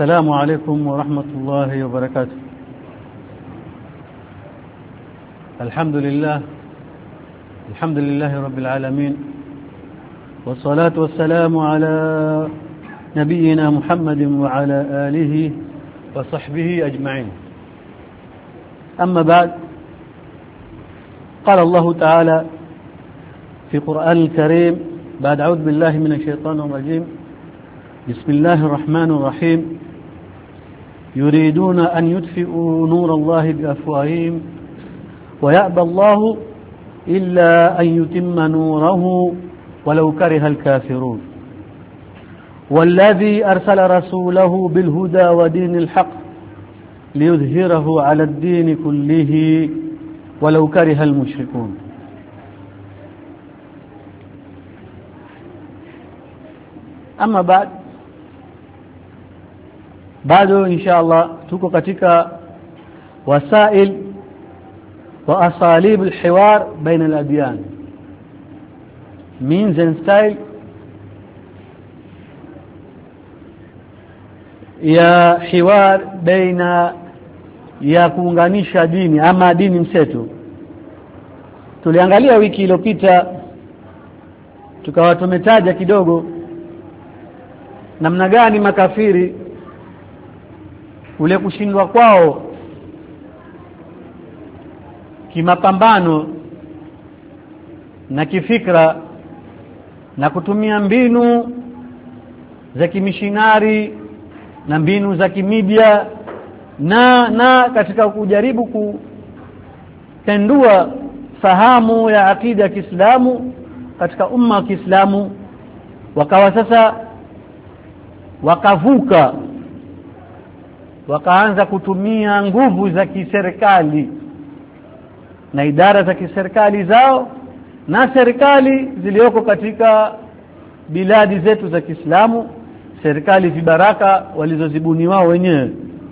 السلام عليكم ورحمة الله وبركاته. الحمد لله رب العالمين، والصلاة والسلام على نبينا محمد وعلى آله وصحبه أجمعين. أما بعد، قال الله تعالى في القرآن الكريم بعد أعوذ بالله من الشيطان الرجيم: بسم الله الرحمن الرحيم. يريدون أن يطفئوا نور الله بأفواههم ويأبى الله إلا أن يتم نوره ولو كره الكافرون. والذي أرسل رسوله بالهدى ودين الحق ليظهره على الدين كله ولو كره المشركون. أما بعد، bado inshallah tuko katika wasail wa asalib alhiwar baina aladyan, means and style ya hiwar baina ya kuunganisha dini ama dini mseto. Tuliangalia wiki iliyopita tukawa tumetaja kidogo namna gani makafiri ule kushindwa kwao kimapambano na kifikra na kutumia mbinu za kimishinari na mbinu za kimedia na katika kujaribu kutendua fahamu ya akida ya Kiislamu katika umma wa Kiislamu, wakawa sasa wakavuka wakaanza kutumia nguvu za kiserikali na idara za kiserikali zao na serikali zilioko katika biladi zetu za Kiislamu, serikali vibaraka walizozibuni wao wenyewe.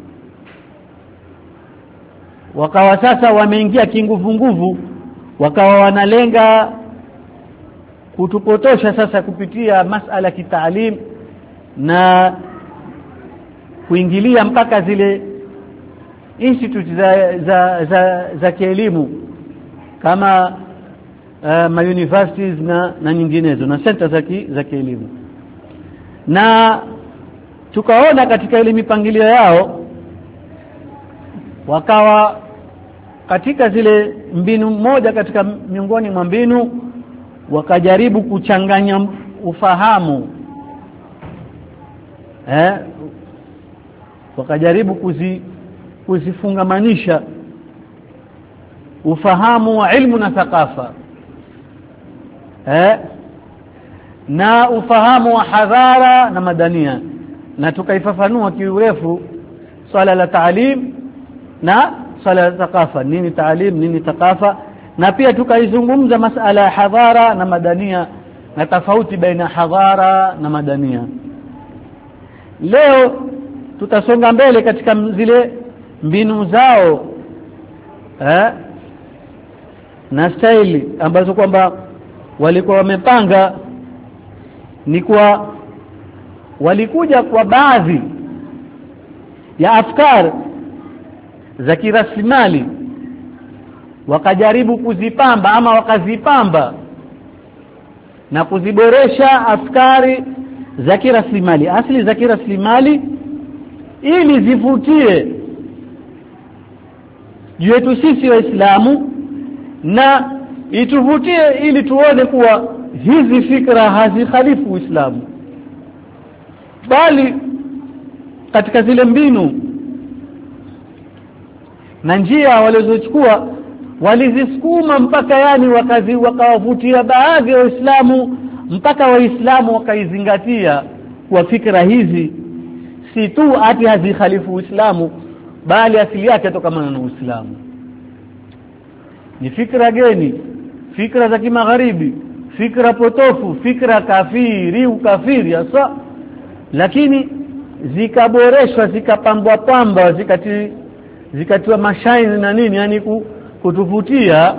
Wakawa sasa wameingia kinguvu, wakawa wanalenga kutupotosha sasa kupitia masala ya kitaalim na kuingilia mpaka zile institute za kielimu kama universities na nyinginezo na center za kielimu. Na tukaona katika ile mipangilio yao wakawa katika zile mbinu moja katika miongoni mwa mbinu wakajaribu kuchanganya ufahamu wakajaribu kuzifungamanisha ufahamu wa ilmu na thaqafa na ufahamu wa hadhara na madania, na tukaifafanua kiurefu swala la taalim na swala la thaqafa, nini taalim nini thaqafa, na pia tukaizungumza masala ya hadhara na madania na tofauti baina hadhara na madania. Leo tutasonga mbele katika zile mbinu zao na staili ambazo kwamba walikuwa wamepanga. Ni kwa walikuja kwa baadhi ya afkar za kiraslimali wakajaribu kuzipamba ama wakazipamba na kuziboresha afkari za kiraslimali, asili za kiraslimali, ili zivutie juu yetu sisi Waislamu na ituvutie ili tuone kuwa hizi fikra hazikhalifu Uislamu, bali katika zile mbinu na njia walizochukua walizisukuma mpaka wakawavutia baadhi ya Waislamu mpaka Waislamu wakaizingatia kwa fikra hizi si tu ati hazikhalifu Uislamu, bali asili yake tokamana na Uislamu. Ni fikra geni, fikra za kimagharibi, fikra potofu, fikra ukafiri hasa, lakini zikaboreshwa zikapambwa zikatiwa mashaini na nini, yani kutuvutia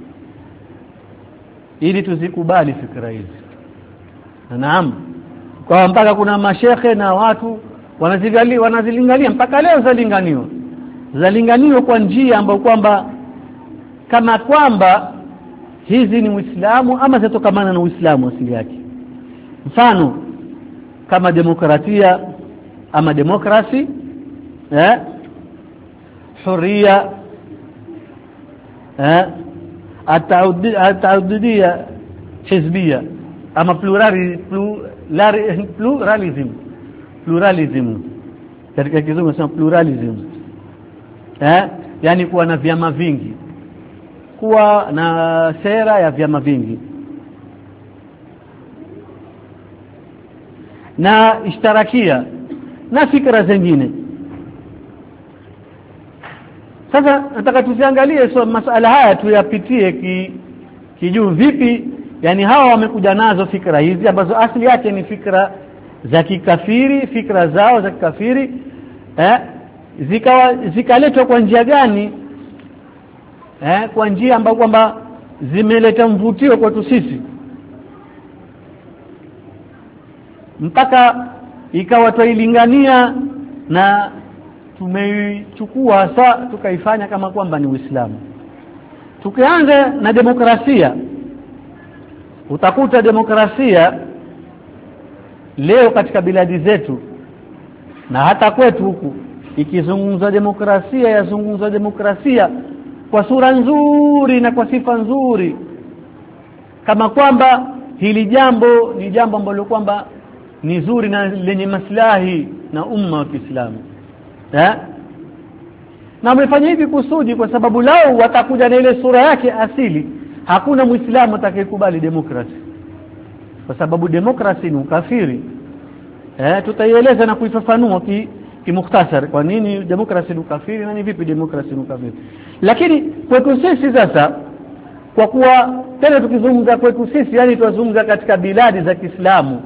ili tuzikubali fikra hizi. Naam, kwa mpaka kuna mashekhe na watu wanazilingania mpaka leo zalinganiwa kwa njia ambayo kwamba kama kwamba hizi ni Uislamu ama zitokamana na Uislamu asili yake. Mfano kama demokratia ama demokrasi, huria, ataudidia hizbia ama pluralism katika kizungu sema pluralism, yani kuwa na vyama vingi, kuwa na sera ya vyama vingi na ishtirakia na fikra zingine. Sasa nataka tuziangalie masuala haya, tuyapitie kijuu vipi, yani hawa wamekuja nazo fikra hizi ambazo asili yake ni fikra za kikafiri, fikra zao za kikafiri, zikaletwa kwa njia gani? Kwa njia ambayo kwamba zimeleta mvutio kwetu sisi mpaka ikawa tuilingania na tumeichukua hasa tukaifanya kama kwamba ni Uislamu. Tukianza na demokrasia, utakuta demokrasia leo katika biladi zetu na hata kwetu huku ikizungumza demokrasia, yazungumza demokrasia kwa sura nzuri na kwa sifa nzuri, kama kwamba hili jambo ni jambo ambalo kwamba ni zuri na lenye maslahi na umma wa Kiislamu. Na wamefanya hivi kusudi kwa sababu lao watakuja na ile sura yake asili. Hakuna Muislamu atakayekubali demokrasi, kwa sababu demokrasi ni ukafiri. Tutaieleza na kuifafanua kimukhtasar kwa nini demokrasi ni ukafiri na ni vipi demokrasi ni ukafiri. Lakini kwetu sisi sasa, kwa kuwa tena tukizungumza kwetu sisi, yani tunazungumza katika biladi za Kiislamu,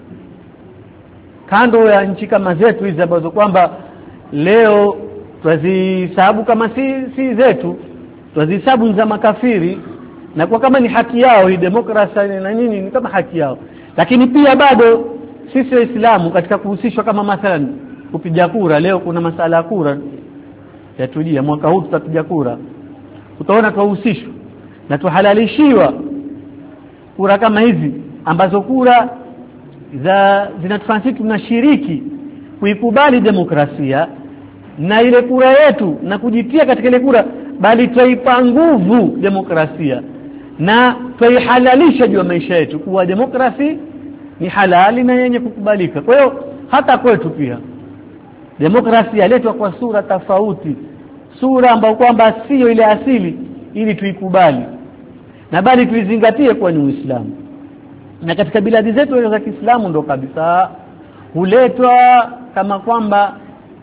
kando ya nchi kama zetu hizi ambazo kwamba leo tuzihesabu kama si zetu, tuzihesabu za makafiri, na kwa kama ni haki yao hii demokrasia na nini, ni kama haki yao. Lakini pia bado sisi Waislamu katika kuhusishwa, kama mathalan kupiga kura, leo kuna masala ya kura yatujia, mwaka huu tutapiga kura, utaona tuhusishwa na tuhalalishiwa kura kama hizi, ambazo kura zinatufanya tunashiriki kuikubali demokrasia na ile kura yetu na kujitia katika ile kura, bali tuipa nguvu demokrasia na tuihalalisha juu ya maisha yetu kuwa demokrasi ni halali na yenye kukubalika. Kwa hiyo hata kwetu pia demokrasia yaletwa kwa sura tofauti, sura ambayo kwamba sio ile asili, ili tuikubali na bali tuizingatie kwa ni Uislamu. Na katika biladi zetu za Kiislamu ndo kabisa huletwa kama kwamba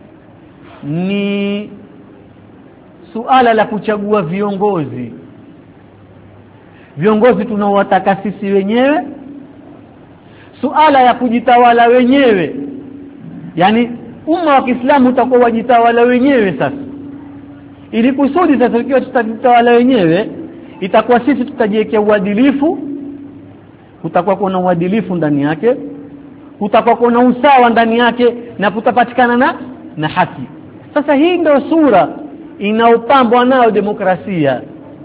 ni suala la kuchagua viongozi tunaowataka sisi wenyewe, suala ya kujitawala wenyewe, yani umma wa Kiislamu utakuwa wajitawala wenyewe. Sasa ili kusudi sasa ikiwa tutajitawala wenyewe, itakuwa sisi tutajiwekea uadilifu, kutakuwa kuna uadilifu ndani yake, kutakuwa kuna usawa ndani yake, na kutapatikana na haki. Sasa hii ndio sura inaopambwa nayo demokrasia,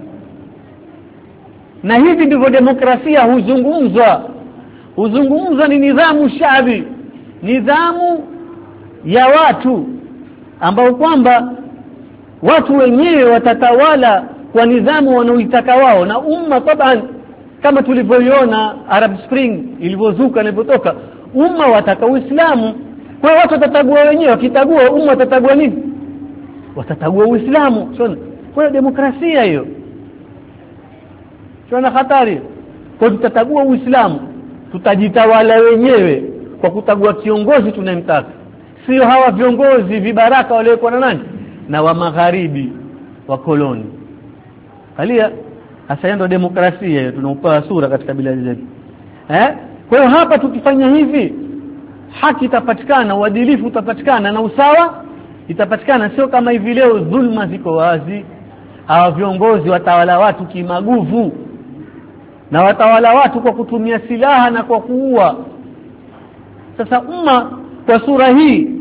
na hivi ndivyo demokrasia huzungumzwa ni nidhamu shabi, nidhamu ya watu ambao kwamba watu wenyewe watatawala kwa nidhamu wanaoitaka wao, na umma taban kama tulivyoiona Arab Spring ilivyozuka ilipotoka, umma wataka Uislamu. Kwa watu watatagua wenyewe, wakitagua umma watatagua nini? Watatagua Uislamu. Kwa demokrasia hiyo sio na hatari. Kwa tutatagua Uislamu, tutajitawala wenyewe kwa kutagua kiongozi tunayemtaka, sio hawa viongozi vibaraka waliokuwa na nani na wa magharibi wa koloni. Halia hasa ndio demokrasia hiyo tunaupa sura katika biladi zetu. Kwa hiyo hapa tukifanya hivi, haki itapatikana, uadilifu utapatikana na usawa itapatikana. Sio kama hivi leo dhulma ziko wazi, hawa viongozi watawala watu kimaguvu na watawala watu kwa kutumia silaha na kwa kuua. Sasa umma kwa sura hii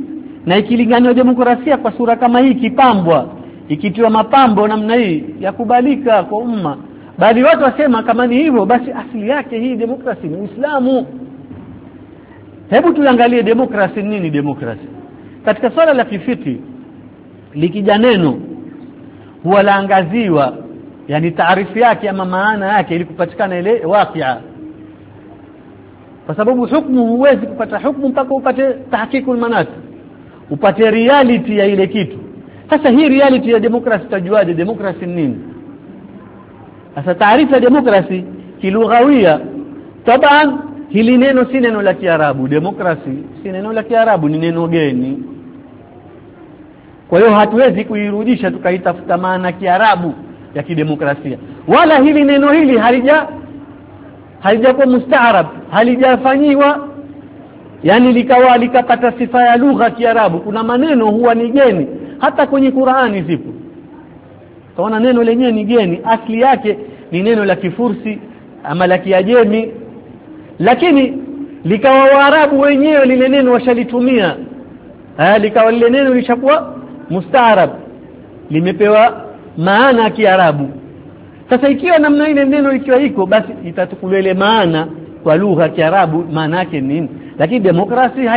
Na ikilinganiwa demokrasia kwa sura kama hii, kipambwa, ikitiwa mapambo namna hii, yakubalika kwa umma. Bali watu wasema kama ni hivyo basi asili yake hii demokrasia ni Uislamu. Hebu tuangalie demokrasia nini. Demokrasia katika swala la kifiki, likija neno huwa laangaziwa, yani taarifu yake ama maana yake, ili kupatikana ile waqi'a. Kwa sababu hukumu, huwezi kupata hukumu mpaka upate tahqiqul manat, upate reality ya ile kitu. Sasa hii reality ya demokrasia tutajuaje demokrasia nini? Sasa taarifa ya demokrasia kilughawia, taban hili neno si neno la Kiarabu. Demokrasia si neno la Kiarabu, ni neno geni. Kwa hiyo hatuwezi kuirudisha tukaitafuta maana Kiarabu ya kidemokrasia. Wala hili neno hili halijakuwa mustaarab, halijafanyiwa yani likapata sifa ya lugha Kiarabu. Kuna maneno huwa ni geni, hata kwenye Qur'ani zipo. Taona neno lenyewe ni geni, asili yake ni neno la Kifursi ama la Kiajemi, lakini likawa Waarabu wenyewe lile neno washalitumia. Likawa lile neno lishakuwa mustaarab, limepewa maana ya Kiarabu. Sasa ikiwa namna ile neno ikiwa iko, basi itatukulia ile maana kwa lugha ya Kiarabu maana yake nini. Lakini demokrasia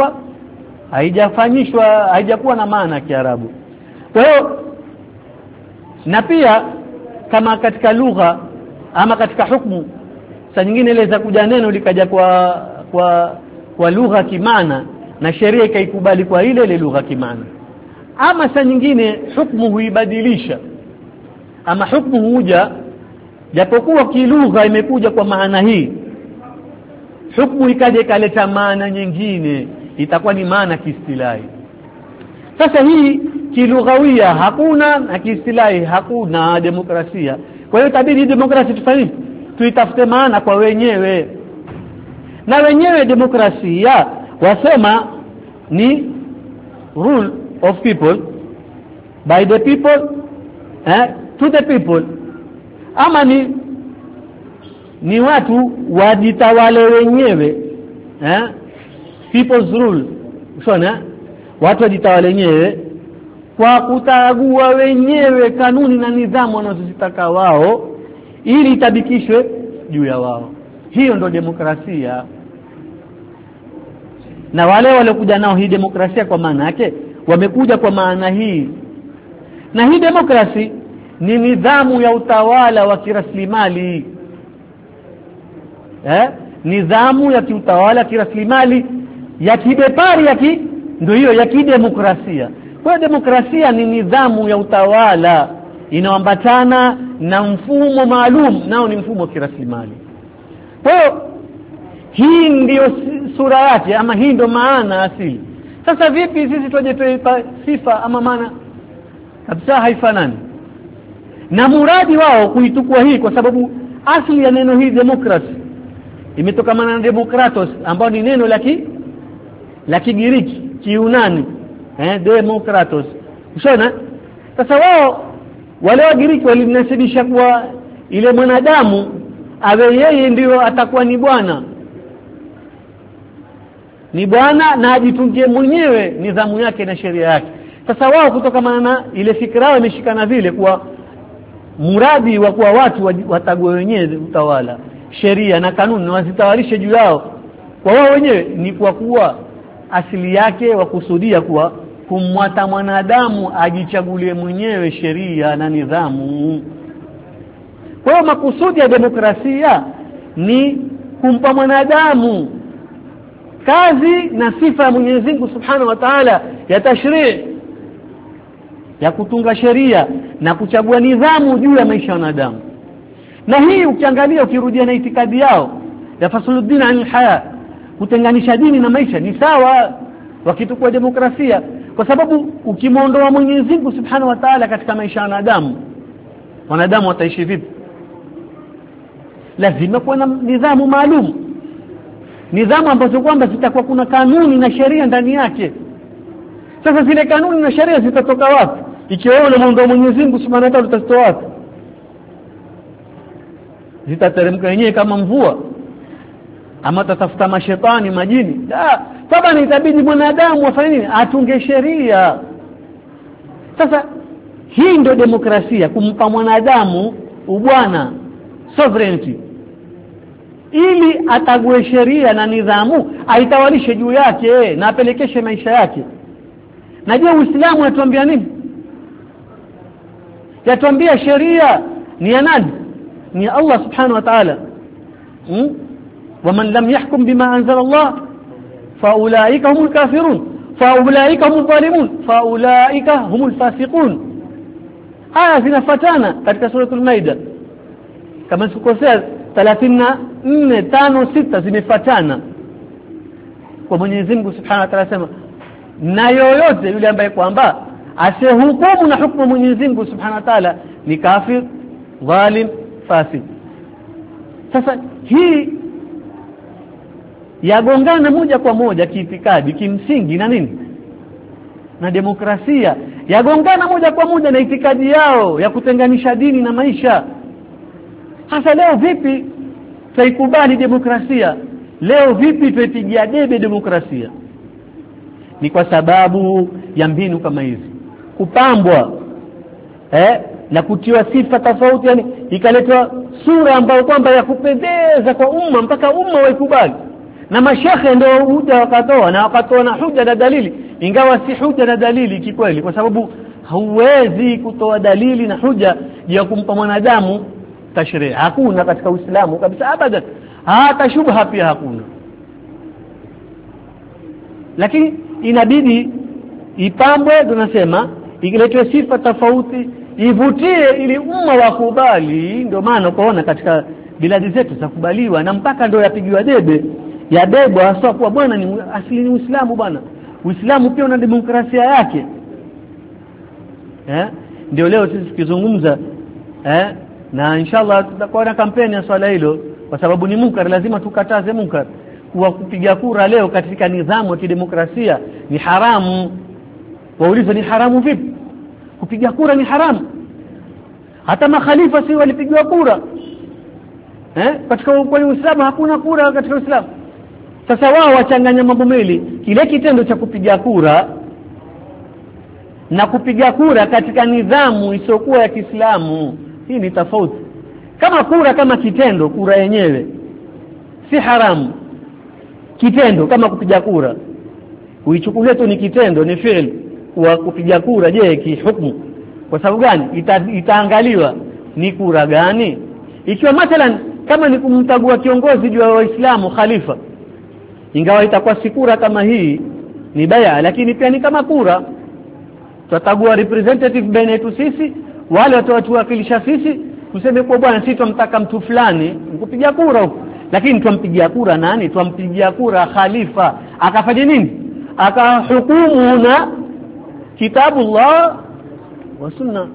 haijakuwa na maana ya Kiarabu. Kwa hiyo, na pia kama katika lugha ama katika hukumu, saa nyingine ile za kuja neno likaja kwa lugha kimaana na sheria ikaikubali kwa ile lugha kimaana. Ama saa nyingine hukumu huibadilisha, ama hukumu huja japokuwa kilugha imekuja kwa maana hii, hukumu ikaja ikaleta maana nyingine, itakuwa ni maana kiistilahi. Sasa hii kilughawia hakuna na kiistilahi hakuna demokrasia. Kwa hiyo tabidi demokrasia tufanye, tuitafute maana kwa wenyewe. Na wenyewe demokrasia wasema ni rule of people, by the people, to the people. Ama ni watu wajitawale wenyewe, people's rule. Unaona, watu wajitawale wenyewe kwa kutagua wenyewe kanuni na nidhamu wanazozitaka wao, ili itabikishwe juu ya wao. Hiyo ndo demokrasia. Na wale waliokuja nao hii demokrasia kwa maana yake, wamekuja kwa maana hii. Na hii demokrasia ni nidhamu ya utawala wa kiraslimali. Nidhamu ya kiutawala kiraslimali ya kibepari ndio hiyo ya kidemokrasia. Kwa hiyo demokrasia ni nidhamu ya utawala inayoambatana na mfumo maalum, nao ni mfumo wa kiraslimali. Kwa hiyo hii ndio sura yake, ama hii ndio maana asili. Sasa vipi sisi tuje tuipa sifa ama maana? Kabisa haifanani. Na muradi wao kuitukua hii, kwa sababu asili ya neno hii democracy imetokana na demokratos, ambao ni neno la Kigiriki, Kiunani, demokratos. Unaona? Sasa wale wa Giriki walinasibisha kuwa ile mwanadamu awe yeye ndio atakuwa ni bwana na ajitungie mwenyewe nidhamu yake na sheria yake. Sasa wao kutokana na ile fikra yao imeshikana vile kwa muradi wa kuwa watu watague wenyewe utawala, sheria na kanuni, na wazitawarishe juu yao kwa wao wenyewe, ni kwa kuwa asili yake wakusudia kuwa kumwata mwanadamu ajichagulie mwenyewe sheria na nidhamu. Kwa hiyo makusudi ya demokrasia ni kumpa mwanadamu kazi na sifa ya Mwenyezi Mungu Subhanahu wa Ta'ala ya tashrii', ya kutunga sheria na kuchagua nidhamu juu ya maisha ya wanadamu. Na hii ukiangalia, ukirudia na itikadi yao ya fasuluddin anil haya, kutenganisha dini na maisha, ni sawa wakitukua demokrasia. Kwa sababu ukimwondoa Mwenyezi Mungu Subhanahu wa Ta'ala katika maisha ya wanadamu wataishi vipi? Lazima kuwa na nidhamu maalum, nidhamu ambazo kwamba zitakuwa kuna kanuni na sheria ndani yake. Sasa zile kanuni na sheria zitatoka wapi ikiwa wewe unamwondoa Mwenyezi Mungu Subhanahu wa Ta'ala? Utazitoa wapi? Zitateremka yenyewe kama mvua, ama tatafuta mashetani, majini? Sababu itabidi mwanadamu afanye nini? Atunge sheria. Sasa hii ndio demokrasia, kumpa mwanadamu ubwana, sovereignty, ili atague sheria na nidhamu aitawalishe juu yake na apelekeshe maisha yake. Na je, Uislamu yatuambia nini? Yatuambia sheria ni ya nani? Ni Allah subhanahu wa ta'ala. ومن لم يحكم بما أنزل الله فأولئك هم الكافرون فأولئك هم الظالمون فأولئك هم الفاسقون. Haya zinafuatana katika sura al-Maida. Kama sikosea 34, 5, 6 zimefuatana. Kwa Mwenyezi Mungu Subhanahu wa Ta'ala sema, na yoyote yule ambaye kwamba asihukumu na hukumu Mwenyezi Mungu Subhanahu wa Ta'ala ni kafir, zalim, fasik. Sasa hii yagongana moja kwa moja kiitikadi, kimsingi na nini? Na demokrasia. Yagongana moja kwa moja na itikadi yao ya kutenganisha dini na maisha. Hasa leo vipi tuikubali demokrasia? Leo vipi tuipigia debe demokrasia? Ni kwa sababu ya mbinu kama hizi. Kupambwa na kutiwa sifa tofauti, yani ikaletwa sura ambayo kwamba ya kupendeza kwa umma mpaka umma waikubali. Na mashekhe ndio huja wakatoa na huja na dalili, ingawa si huja na dalili kikweli, kwa sababu hauwezi kutoa dalili na huja ya kumpa mwanadamu tashrii. Hakuna katika Uislamu kabisa, abadan. Hata shubha pia hakuna. Lakini inabidi ipambwe, tunasema ikiletwe sifa tofauti, ivutie ili umma wakubali. Ndio maana ukaona katika biladi zetu zakubaliwa na mpaka ndio yapigiwa debe, ya debo hasa kwa bwana ni asili ni Uislamu bwana. Uislamu pia una demokrasia yake. Ndio leo sisi tukizungumza na inshallah tutakuwa na kampeni ya swala hilo, kwa sababu ni munkar, lazima tukataze munkar. Kwa kupiga kura leo katika nidhamu ya kidemokrasia ni haramu. Wauliza ni haramu vipi? Kupiga kura ni haramu. Hata makhalifa si walipigwa kura. Katika Uislamu hakuna kura katika Uislamu. Sasa wao wachanganya mambo mawili, kile kitendo cha kupiga kura na kupiga kura katika nidhamu isiyokuwa ya Kiislamu. Hii ni tofauti. Kama kura kama kitendo, kura yenyewe si haramu. Kitendo kama kupiga kura, uichukulie tu ni kitendo, ni fi'l wa kupiga kura. Je, kihukumu kwa sababu gani? Itaangaliwa ni kura gani. Ikiwa mathalan kama ni kumchagua kiongozi juu ya Waislamu, khalifa, ingawa itakuwa si kura kama hii, ni baya, lakini pia ni kama kura. Tutachagua representative baina yetu sisi, wale watatuwakilisha sisi, tuseme kwa bwana sisi tumtaka mtu fulani, kupiga kura huko. Lakini tumpigia kura nani? Tumpigia kura khalifa, akafanya nini? Akahukumu na kitabullah wa sunna.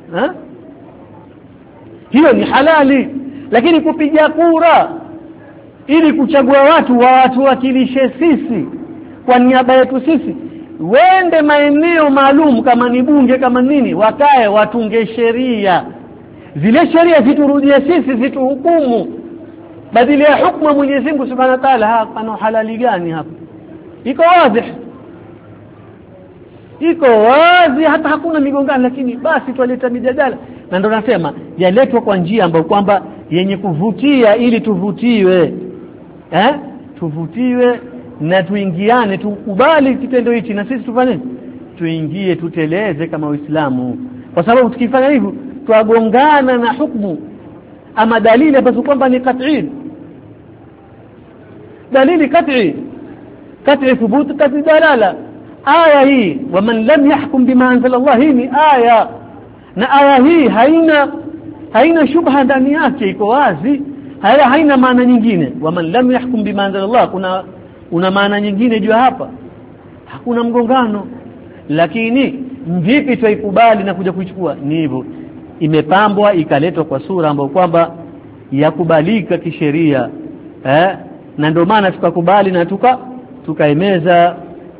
Hiyo ni halali. Lakini kupiga kura ili kuchagua watu watuwakilishe sisi kwa niaba yetu sisi, wende maeneo maalum kama ni bunge kama nini, wakae watunge sheria, zile sheria ziturudie sisi, zituhukumu badala ya hukumu Mwenyezi Mungu Subhanahu wa Ta'ala. Hapana halali gani hapa? Iko wazi, iko wazi, hata hakuna migongano. Lakini basi tualeta mijadala, na ndio nasema yaletwa kwa njia ambayo kwamba yenye kuvutia, ili tuvutiwe, tuvutiwe na tuingiane, tukubali kitendo hichi, na sisi tufanye, tuingie, tuteleze kama Uislamu. Kwa sababu tukifanya hivyo tuagongana na hukumu ama dalili ambazo kwamba ni qat'i, dalili qat'i thubutu, qat'i dalala. Aya hii waman lam yahkum bima anzala Allah, hii ni aya, na aya hii haina shubha ndani yake, iko wazi, haina maana nyingine. Waman lam yahkum bima anzala Allah, una maana nyingine juu hapa, hakuna mgongano. Lakini vipi tuikubali na kuja kuichukua? Ni hivyo, imepambwa ikaletwa kwa sura ambayo kwamba yakubalika kisheria, na ndio maana tukakubali na tukaemeza.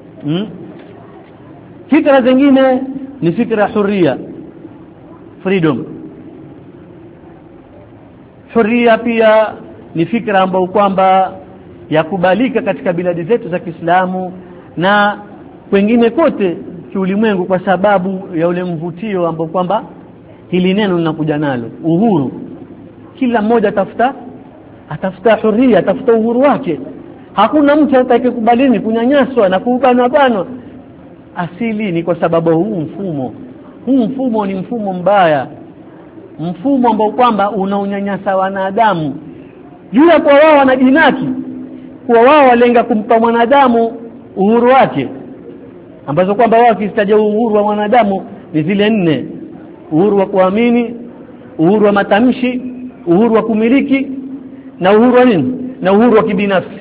Fikra zingine ni fikra huria, freedom. Huria pia ni fikra ambayo kwamba yakubalika katika biladi zetu za Kiislamu na wengine kote kiulimwengu kwa sababu ya ule mvutio ambao kwamba hili neno linakuja nalo, uhuru. Kila mmoja atafuta huria, atafuta uhuru wake. Hakuna mtu atakayekubalini kunyanyaswa na kubanwa. Asili ni kwa sababu huu mfumo ni mfumo mbaya, mfumo ambao kwamba unaunyanyasa wanadamu. Jua kwa wao wanajinaki kwa wao walenga kumpa mwanadamu uhuru wake, ambazo kwamba wao kistaja uhuru wa mwanadamu ni zile 4: uhuru wa kuamini, uhuru wa matamshi, uhuru wa kumiliki na uhuru wa nini, na uhuru wa kibinafsi.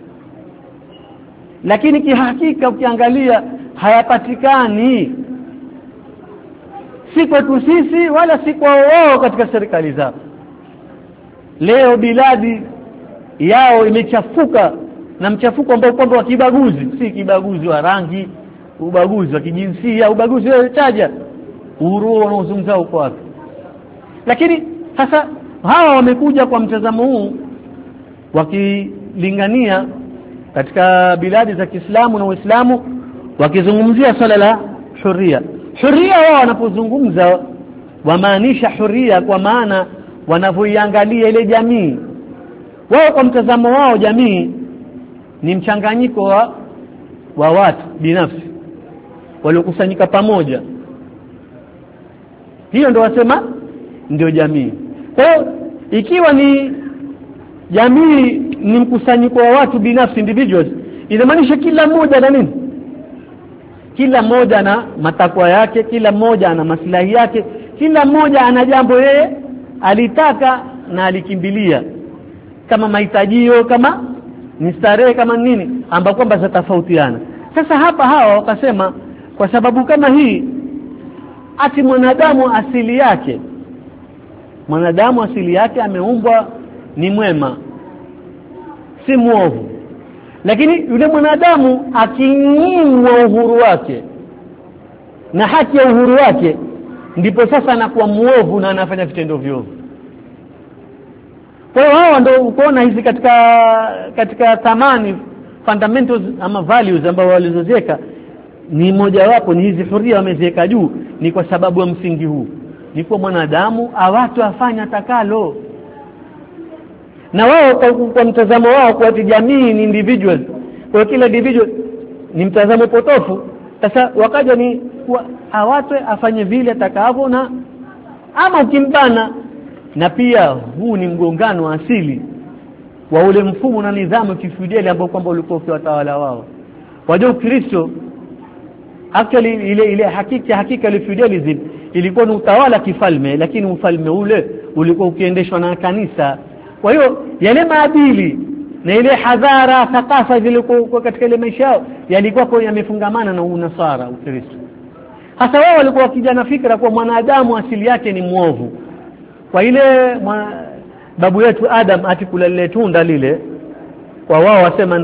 Lakini kihakika ukiangalia hayapatikani, si kwetu sisi wala si kwa wao katika serikali zao. Leo biladi yao imechafuka na mchafuko ambao kwamba wa kibaguzi, si kibaguzi wa rangi, ubaguzi wa kijinsia, ubaguzi wa taja. Uhuru wanaozungumza uko wapi? Lakini sasa hawa wamekuja kwa mtazamo huu wakilingania katika biladi za Kiislamu na Uislamu, wakizungumzia swala la huria. Huria wao wanapozungumza wamaanisha huria kwa maana wanavyoiangalia ile jamii. Wao kwa mtazamo wao jamii ni mchanganyiko wa watu binafsi waliokusanyika pamoja. Hiyo ndio wasema ndio jamii. Kwa hiyo ikiwa ni jamii ni mkusanyiko wa watu binafsi, individuals, inamaanisha kila mmoja na nini? Kila mmoja na matakwa yake, kila mmoja ana maslahi yake, kila mmoja ana jambo yeye alitaka na alikimbilia, kama mahitajio, kama ni starehe, kama nini, ambapo kwamba zatofautiana. Sasa hapa hawa wakasema kwa sababu kama hii, ati mwanadamu asili yake ameumbwa ni mwema, si muovu. Lakini yule mwanadamu akinyimwa uhuru wake na haki ya uhuru wake, ndipo sasa anakuwa muovu na anafanya vitendo viovu. Kwa hiyo hao ndio ukoona hizi katika thamani, fundamentals ama values ambao walizoziweka, ni moja wapo ni hizi huria wameziweka juu, ni kwa sababu ya msingi huu, ni kwa mwanadamu awatu afanya takalo. Na wao kwa mtazamo wao kwa jamii ni individuals, kwa kila individual ni mtazamo potofu. Sasa wakaja ni awatwe afanye vile atakavyo, na ama ukimbana. Na pia huu ni mgongano wa asili wa ule mfumo na nidhamu kifideli ambao kwamba ulikuwa ukiwatawala wao. Wajua Kristo actually ile hakika ile feudalism ilikuwa ni utawala kifalme, lakini ufalme ule ulikuwa ukiendeshwa na kanisa. Kwa hiyo yale maadili na ile hadhara, thakafa zilikuwa katika ile maisha yao yalikuwa yamefungamana na unasara, Ukristo. Hasa wao walikuwa wakijana fikra kwa mwanadamu asili yake ni muovu. Kwa ile babu yetu Adam atikula lile tunda lile, kwa wao wasema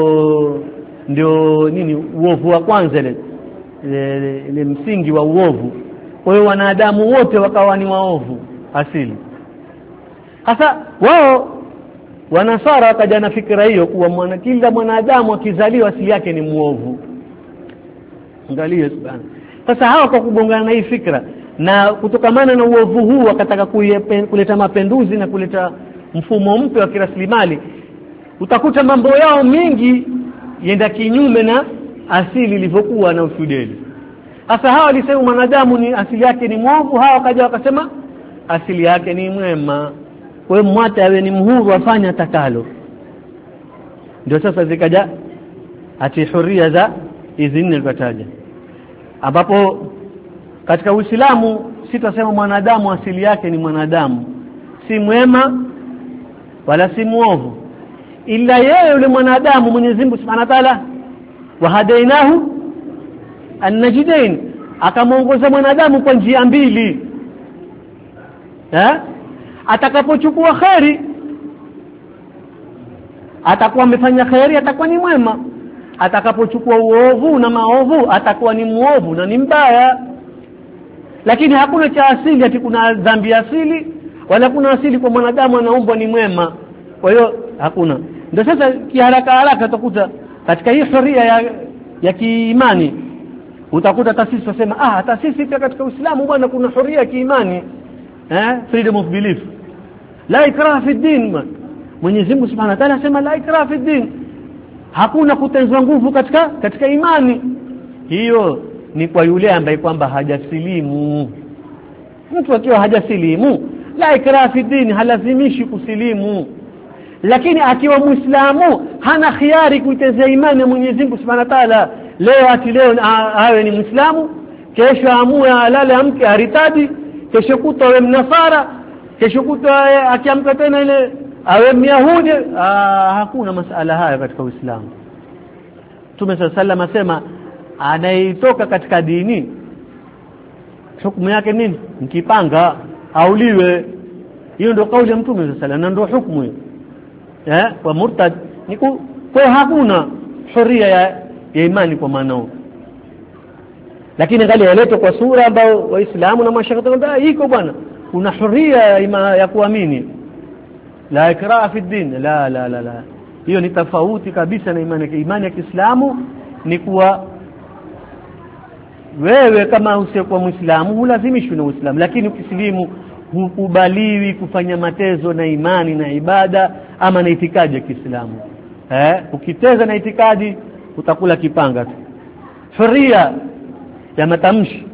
ndio nini uovu wa kwanza ile msingi wa uovu. Kwa hiyo wanadamu wote wakawa ni waovu asili. Hasa wao wanasara wakaja na fikra hiyo kuwa kila mwanadamu akizaliwa asili yake ni muovu. Angalia bwana. Sasa hawa kwa kugongana na hii fikra na kutokamana na uovu huu wakataka kuleta mapinduzi na kuleta mfumo mpya wa kiraslimali, utakuta mambo yao mengi yenda kinyume na asili ilivyokuwa na usudeli. Sasa hawa walisema mwanadamu ni asili yake ni mwovu, hawa wakaja wakasema asili yake ni mwema. Kwa hiyo mwate awe ni mhuru afanye atakalo. Ndio sasa zikaja ati huria za hizi 4 nilivyotaja, ambapo katika Uislamu sitasema mwanadamu asili yake ni mwanadamu, si mwema wala si muovu, ila yeye yule mwanadamu Mwenyezi Mungu Subhanahu wa Ta'ala wa hadainahu an-najdain, akamuongoza mwanadamu kwa njia mbili. Atakapochukua khairi atakuwa amefanya khairi, atakuwa ni mwema. Atakapochukua uovu na maovu atakuwa ni muovu na ni mbaya. Lakini hakuna cha asili ati kuna dhambi asili, wala kuna asili kwa mwanadamu anaumbwa ni mwema. Kwa hiyo hakuna. Ndio sasa kiharaka utakuta katika hii huria ya kiimani utakuta taasisi wasema taasisi katika Uislamu bwana kuna huria ya kiimani, freedom of belief, la ikraha fi din. Mwenyezi Mungu Subhanahu wa Ta'ala anasema la ikraha fi din, hakuna kutenzwa nguvu katika imani. Hiyo ni kwa yule ambaye kwamba hajasilimu. Mtu akiwa hajasilimu, la ikraha fi din, halazimishi kusilimu. Lakini akiwa Muislamu hana khiari kuitezea imani ya Mwenyezi Mungu Subhanahu wa Ta'ala. Leo awe ni Muislamu, kesho amue alale amke aritadi, kesho kutwa awe mnasara, kesho kutwa akiamka tena ile awe Myahudi. Hakuna masala haya katika Uislamu. Mtume sallallahu alayhi wasallam anayetoka katika dini hukumu yake nini? Mkipanga auliwe. Hiyo ndio kauli ya Mtume sallallahu alayhi wasallam, na ndio hukumu hiyo. Kwa murtad ni kwa hakuna huria ya imani kwa maana. Lakini ngali yaletwa kwa sura ambao Waislamu na mashaka kwamba iko bwana kuna huria ya kuamini, la ikraha fi din. La, hiyo ni tofauti kabisa na imani ya Kiislamu. Ni kuwa wewe kama usiyekuwa Muislamu hulazimishwi na Uislamu, lakini ukisilimu hukubaliwi kufanya matezo na imani na ibada ama na itikadi ya Kiislamu. Ukiteza na itikadi utakula kipanga tu. Huria ya matamshi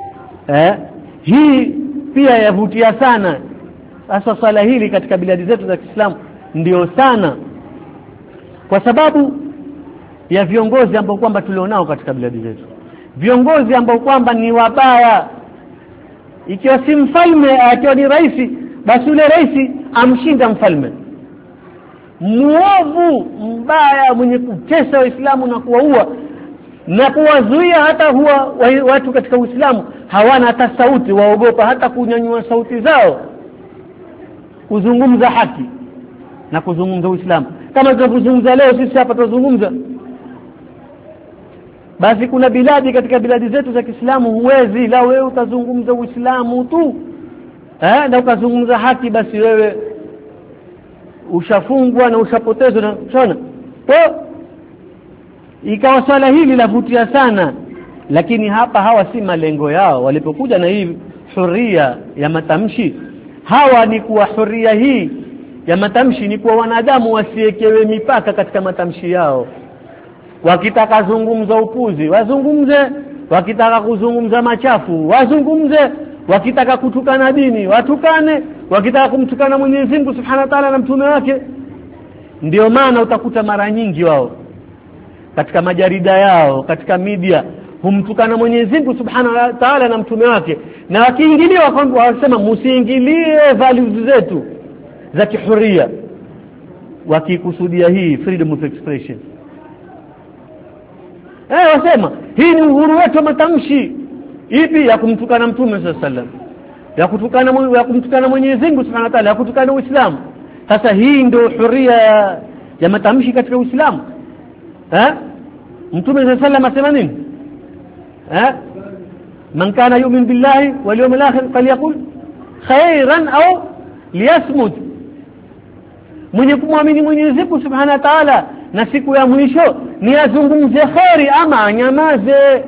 hii pia yavutia sana. Hasa swala hili katika biladi zetu za Kiislamu ndio sana, kwa sababu ya viongozi ambao kwamba tulionao katika biladi zetu, viongozi ambao kwamba ni wabaya. Ikiwa si mfalme, akiwa ni rais, basi yule rais amshinda mfalme. Muovu, mbaya, mwenye kutesa Waislamu na kuwaua na kuwazuia. Hata huwa watu katika Uislamu hawana hata sauti, waogopa hata kunyanyua sauti zao kuzungumza haki na kuzungumza Uislamu. Kama tunazungumza leo sisi hapa tuzungumza, basi kuna biladi katika biladi zetu za Kiislamu huwezi, la wewe utazungumza Uislamu tu na ukazungumza haki, basi wewe ushafungwa na ushapotezwa na unaona. Kwa ikawa swala hili lavutia sana, lakini hawa si malengo yao. Walipokuja na hii huria ya matamshi, hawa ni kuwa huria hii ya matamshi ni kuwa wanadamu wasiekewe mipaka katika matamshi yao. Wakitaka zungumza upuzi wazungumze, wakitaka kuzungumza machafu wazungumze, wakitaka kutukana dini watukane, wakitaka kumtukana Mwenyezi Mungu Subhanahu wa Ta'ala na mtume wake. Ndio maana utakuta mara nyingi wao katika majarida yao, katika media, humtukana Mwenyezi Mungu Subhanahu wa Ta'ala na mtume wake, na wakiingiliwa kwamba wasema msiingilie values zetu za kihuria, wakikusudia hii freedom of expression. Wasema hii ni uhuru wetu wa matamshi. Ipi? Ya kumtukana mtume sallallahu alaihi wasallam, ya kumtukana Mwenyezi Mungu Subhanahu wa Ta'ala, ya kutukana Uislamu. Sasa hii ndio huria ya matamshi katika Uislamu. Mtume sallallahu alaihi wasallam asema nini? Man kana yu'min billahi wal yawmil akhir falyaqul khairan au liyasmut. Mwenye kumwamini Mwenyezi Mungu Subhanahu wa Ta'ala na siku ya mwisho ni azungumze khairi ama anyamaze.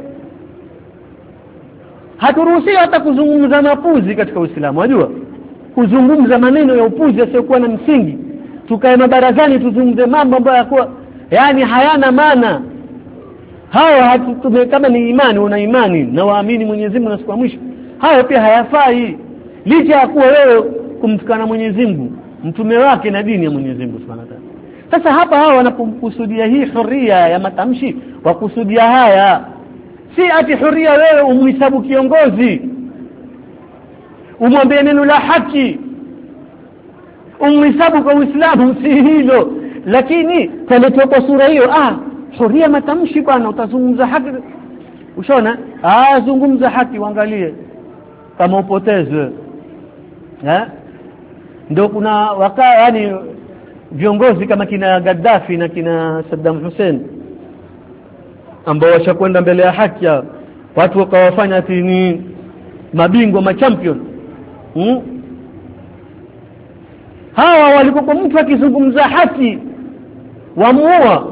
Haturuhusiwi hata kuzungumza mapuzi katika Uislamu. Unajua? Kuzungumza maneno ya upuzi yasiyokuwa na msingi. Tukae mabarazani tuzungumze mambo ambayo hayana maana. Hawa kama ni imani, una imani na waamini Mwenyezi Mungu na siku ya mwisho, hayo pia hayafai. Licha ya kuwa wewe kumtukana Mwenyezi Mungu, mtume wake na dini ya Mwenyezi Mungu Subhanahu wa Ta'ala. Sasa hapa hawa wanapokusudia hii huria ya matamshi, wakusudia haya. Si ati huria wewe umhisabu kiongozi, umwambie neno la haki, umhisabu kwa Uislamu, si hilo. Lakini taletwa kwa sura hiyo, huria matamshi bwana, utazungumza haki. Ushaona? Zungumza haki, uangalie kama upotezwe. Ndio kuna viongozi kama kina Gaddafi na kina Saddam Hussein ambao washakwenda mbele ya haki, watu wakawafanya ati ni mabingwa, machampion. Hawa walikuwa mtu akizungumza haki wamuua.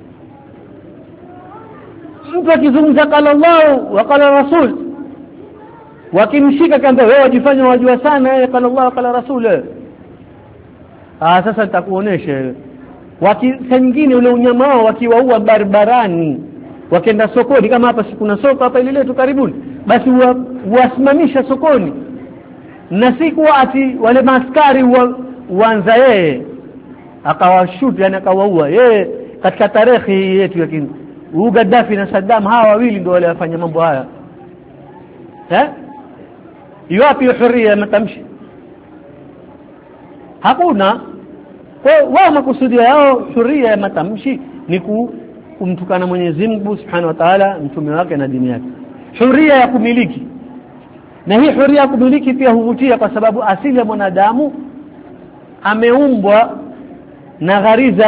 Mtu akizungumza qala Allah wa qala Rasul, wakimshika kamba wewe wajifanya wajua sana qala Allah wa qala Rasul. Sasa nitakuonesha nyingine ule unyama wao wakiwaua barabarani, wakenda sokoni. Kama hapa si kuna soko hapa ile letu karibuni, basi wasimamisha sokoni, na siku ati wale maskari uanza yeye akawashuti, yani akawaua yeye. Katika tarehe yetu ya Gaddafi na Saddam, hawa wawili ndio wale wafanya mambo haya. Iwapi huria ya matamshi? Hakuna. Wao makusudia yao huria ya matamshi ni kumtukana Mwenyezi Mungu Subhanahu wa Ta'ala, mtume wake na dini yake. Huria ya kumiliki, na hii huria ya kumiliki pia huvutia kwa sababu asili ya mwanadamu ameumbwa na ghariza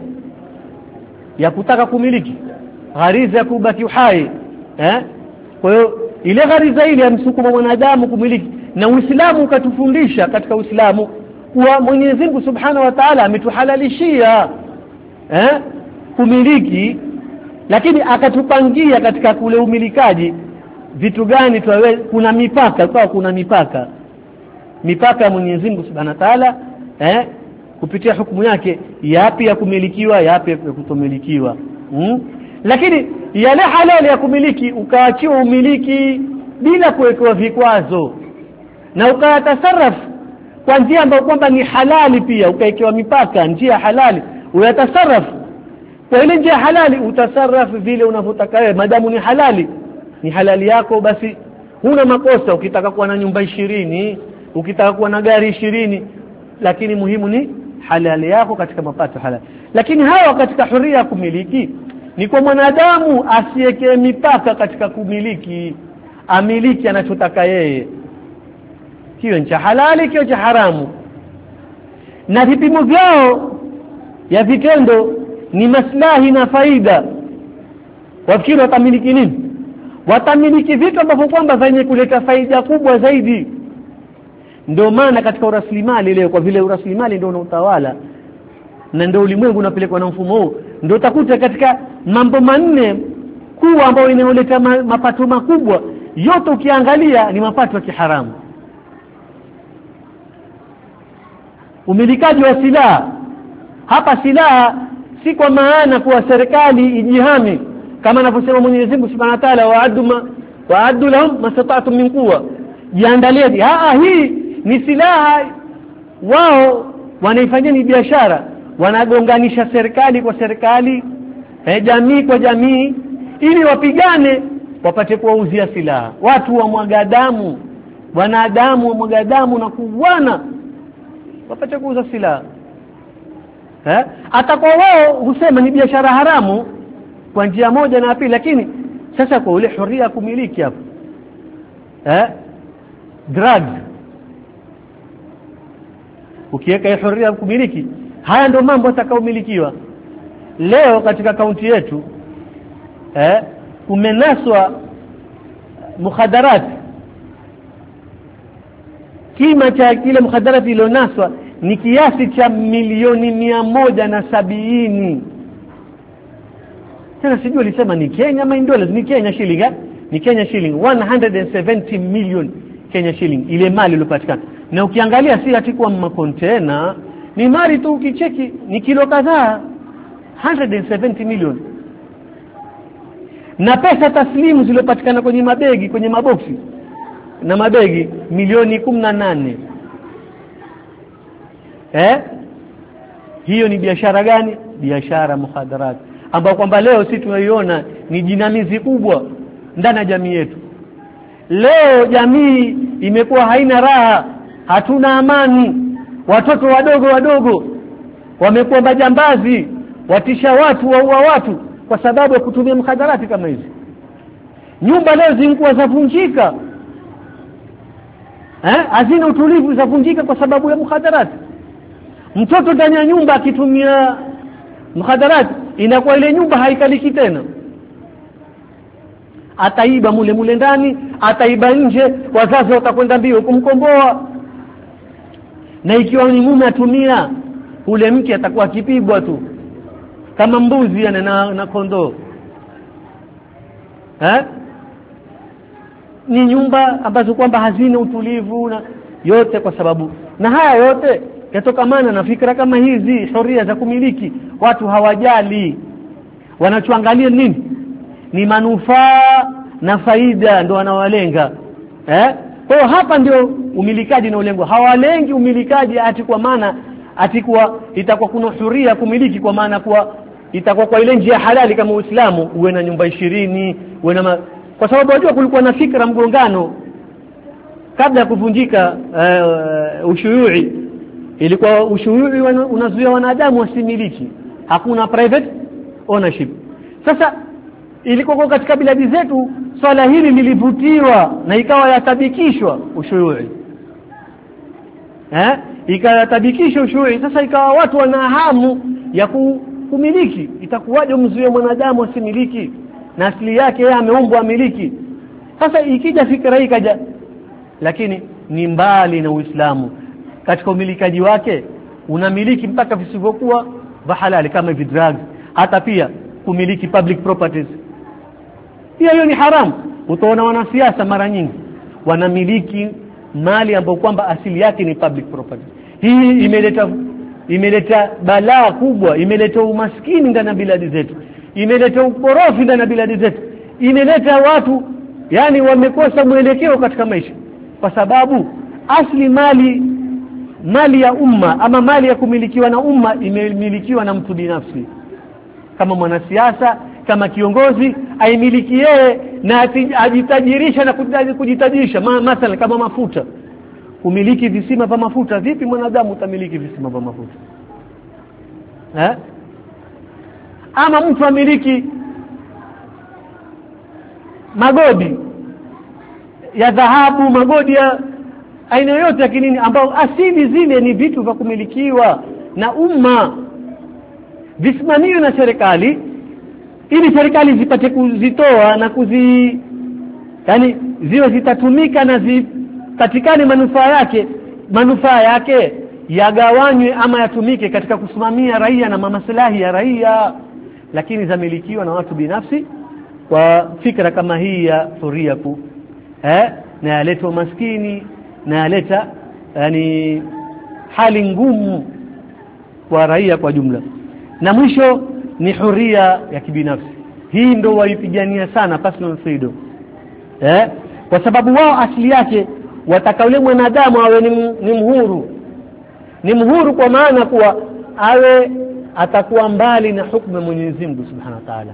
ya kutaka kumiliki, ghariza ya kubaki uhai. Kwa hiyo ile ghariza ile yamsukuma mwanadamu kumiliki, na Uislamu ukatufundisha katika Uislamu kuwa Mwenyezi Mungu Subhanahu wa Ta'ala ametuhalalishia kumiliki, lakini akatupangia katika kule umilikaji vitu gani kuna mipaka. Kwa kuna mipaka ya Mwenyezi Mungu Subhanahu wa Ta'ala kupitia hukumu yake, yapi ya kumilikiwa, yapi ya kutomilikiwa. Lakini yale halali ya kumiliki ukaachiwa umiliki bila kuwekewa vikwazo, na ukayatasarrafu kwa njia ambayo kwamba ni halali, pia ukaekewa mipaka, njia halali uyatasarrafu kwa ile njia halali, utasarrafu vile unavyotaka wewe, madamu ni halali yako, basi huna makosa. Ukitaka kuwa na nyumba 20, ukitaka kuwa na gari 20, lakini muhimu ni halali yako katika mapato halali. Lakini hawa katika huria kumiliki ni kwa mwanadamu asiweke mipaka katika kumiliki, amiliki anachotaka yeye, kiwe cha halali kiwe cha haramu, na vipimo vyao ya vitendo ni maslahi na faida. Wafikiri watamiliki nini? Watamiliki vitu ambavyo kwamba vyenye kuleta faida kubwa zaidi. Ndio maana katika uraslimali leo, kwa vile uraslimali ndio unautawala na ndio ulimwengu unapelekwa na mfumo huu, ndio utakuta katika mambo manne kuu ambayo inaleta mapato makubwa, yote ukiangalia ni mapato ya kiharamu. Umilikaji wa silaha. Hapa silaha si kwa maana kuwa serikali ijihami, kama anavyosema Mwenyezi Mungu Subhanahu wa Ta'ala, wa'addu lahum mastata'tum min quwwa, jiandalieni. Hii ni silaha wao wanaifanyia ni biashara, wanagonganisha serikali kwa serikali, jamii kwa jamii, ili wapigane wapate kuwauzia silaha. Watu wa mwagadamu, wanadamu wa mwagadamu na kuuana, wapate kuuza silaha. Atakuwa wao husema ni biashara haramu kwa njia moja na pili, lakini sasa kwa ule huria kumiliki hapo drugs, ukiweka huria kumiliki, haya ndio mambo atakaomilikiwa. Leo katika kaunti yetu kumenaswa mukhadarati. Kima cha kile mukhadarati ilionaswa ni kiasi cha milioni 170. Sasa sijui alisema ni Kenya ama dollars, ni Kenya shilling, ni Kenya shilling 170 million Kenya shilling ile mali iliyopatikana. Na ukiangalia si ati kwa makontena, ni mali tu, ukicheki ni kilo kadhaa, 170 million. Na pesa taslimu zilizopatikana kwenye mabegi, kwenye maboksi na mabegi, milioni 18. Hiyo ni biashara gani? Biashara muhadarati, ambao kwamba leo sisi tunaiona ni jinamizi kubwa ndani ya jamii yetu. Leo jamii imekuwa haina raha, hatuna amani. Watoto wadogo wamekuwa majambazi, watisha watu, waua watu kwa sababu ya kutumia mhadarati kama hizi. Nyumba leo zinakuwa zavunjika, hazina utulivu, zavunjika kwa sababu ya mhadarati. Mtoto ndani ya nyumba akitumia mhadarati, inakuwa ile nyumba haikaliki tena. Ataiba mule ndani, ataiba nje, wazazi watakwenda mbio kumkomboa. Na ikiwa ni mume atumia, ule mke atakuwa akipigwa tu. kama mbuzi na kondoo. Ni nyumba ambazo kwamba hazina utulivu na yote, kwa sababu na haya yote yatokamana na fikra kama hizi, huria za kumiliki. Watu hawajali, wanachoangalia nini? Ni manufaa na faida ndio wanawalenga. Kwa hapa ndio umilikaji na ulengo. Hawalengi umilikaji ati kwa maana ati kwa itakuwa kuna huria kumiliki, kwa maana kwa itakuwa kwa ile njia halali kama Uislamu uwe na nyumba 20, uwe na kwa sababu wajua kulikuwa na fikra mgongano kabla ya kuvunjika ushuyui. Ilikuwa ushuyui unazuia wanadamu wasimiliki, hakuna private ownership. Sasa ilikuwa katika biladi zetu swala hili lilivutiwa na ikawa yatabikishwa ushuyui. Ikatabikishwa ushuyui. Sasa ikawa watu wana hamu ya kumiliki. Itakuwaje mzuie mwanadamu asimiliki na asili yake yeye ameumbwa amiliki? Sasa ikija fikra hii kaja, lakini ni mbali na Uislamu. Katika umilikaji wake unamiliki mpaka visivyokuwa vya halali kama hivi drugs, hata pia kumiliki public properties. Hiyo ni haramu. Utaona wanasiasa mara nyingi wanamiliki mali ambayo kwamba asili yake ni public property. Hii imeleta balaa kubwa, imeleta umaskini ndani ya biladi zetu, imeleta ukorofi ndani ya biladi zetu, imeleta watu yani wamekosa mwelekeo katika maisha, kwa sababu asli mali ya umma ama mali ya kumilikiwa na umma imemilikiwa na mtu binafsi. Kama mwanasiasa, kama kiongozi, aimiliki yeye na ajitajirisha na kujitajirisha. Mathalan kama mafuta, kumiliki visima vya mafuta. Vipi mwanadamu utamiliki visima vya mafuta? Ama mtu amiliki magodi ya dhahabu, magodi ya aina yote ya kinini, ambao asili zile ni vitu vya kumilikiwa na umma, visimamiwe na serikali, ili serikali zipate kuzitoa na yani ziwe zitatumika na zipatikane manufaa yake yagawanywe ama yatumike katika kusimamia raia na maslahi ya raia. Lakini zamilikiwa na watu binafsi kwa fikra kama hii ya huria na yaleta maskini na yaleta yani hali ngumu kwa raia kwa jumla. Na mwisho ni huria ya kibinafsi. Hii ndio waipigania sana, personal freedom. Kwa sababu wao asili yake wataka yule mwanadamu awe ni mhuru. Ni mhuru kwa maana kuwa awe atakuwa mbali na hukumu ya Mwenyezi Mungu Subhanahu wa Ta'ala.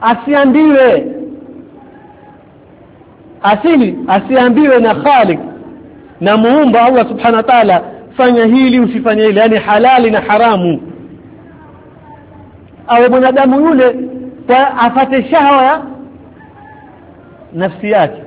Asiambiwe na Khaliq na muumba Allah Subhanahu wa Ta'ala, fanya hili usifanye hili, yani halali na haramu. Awe mwanadamu yule afate shahwa ya nafsi yake.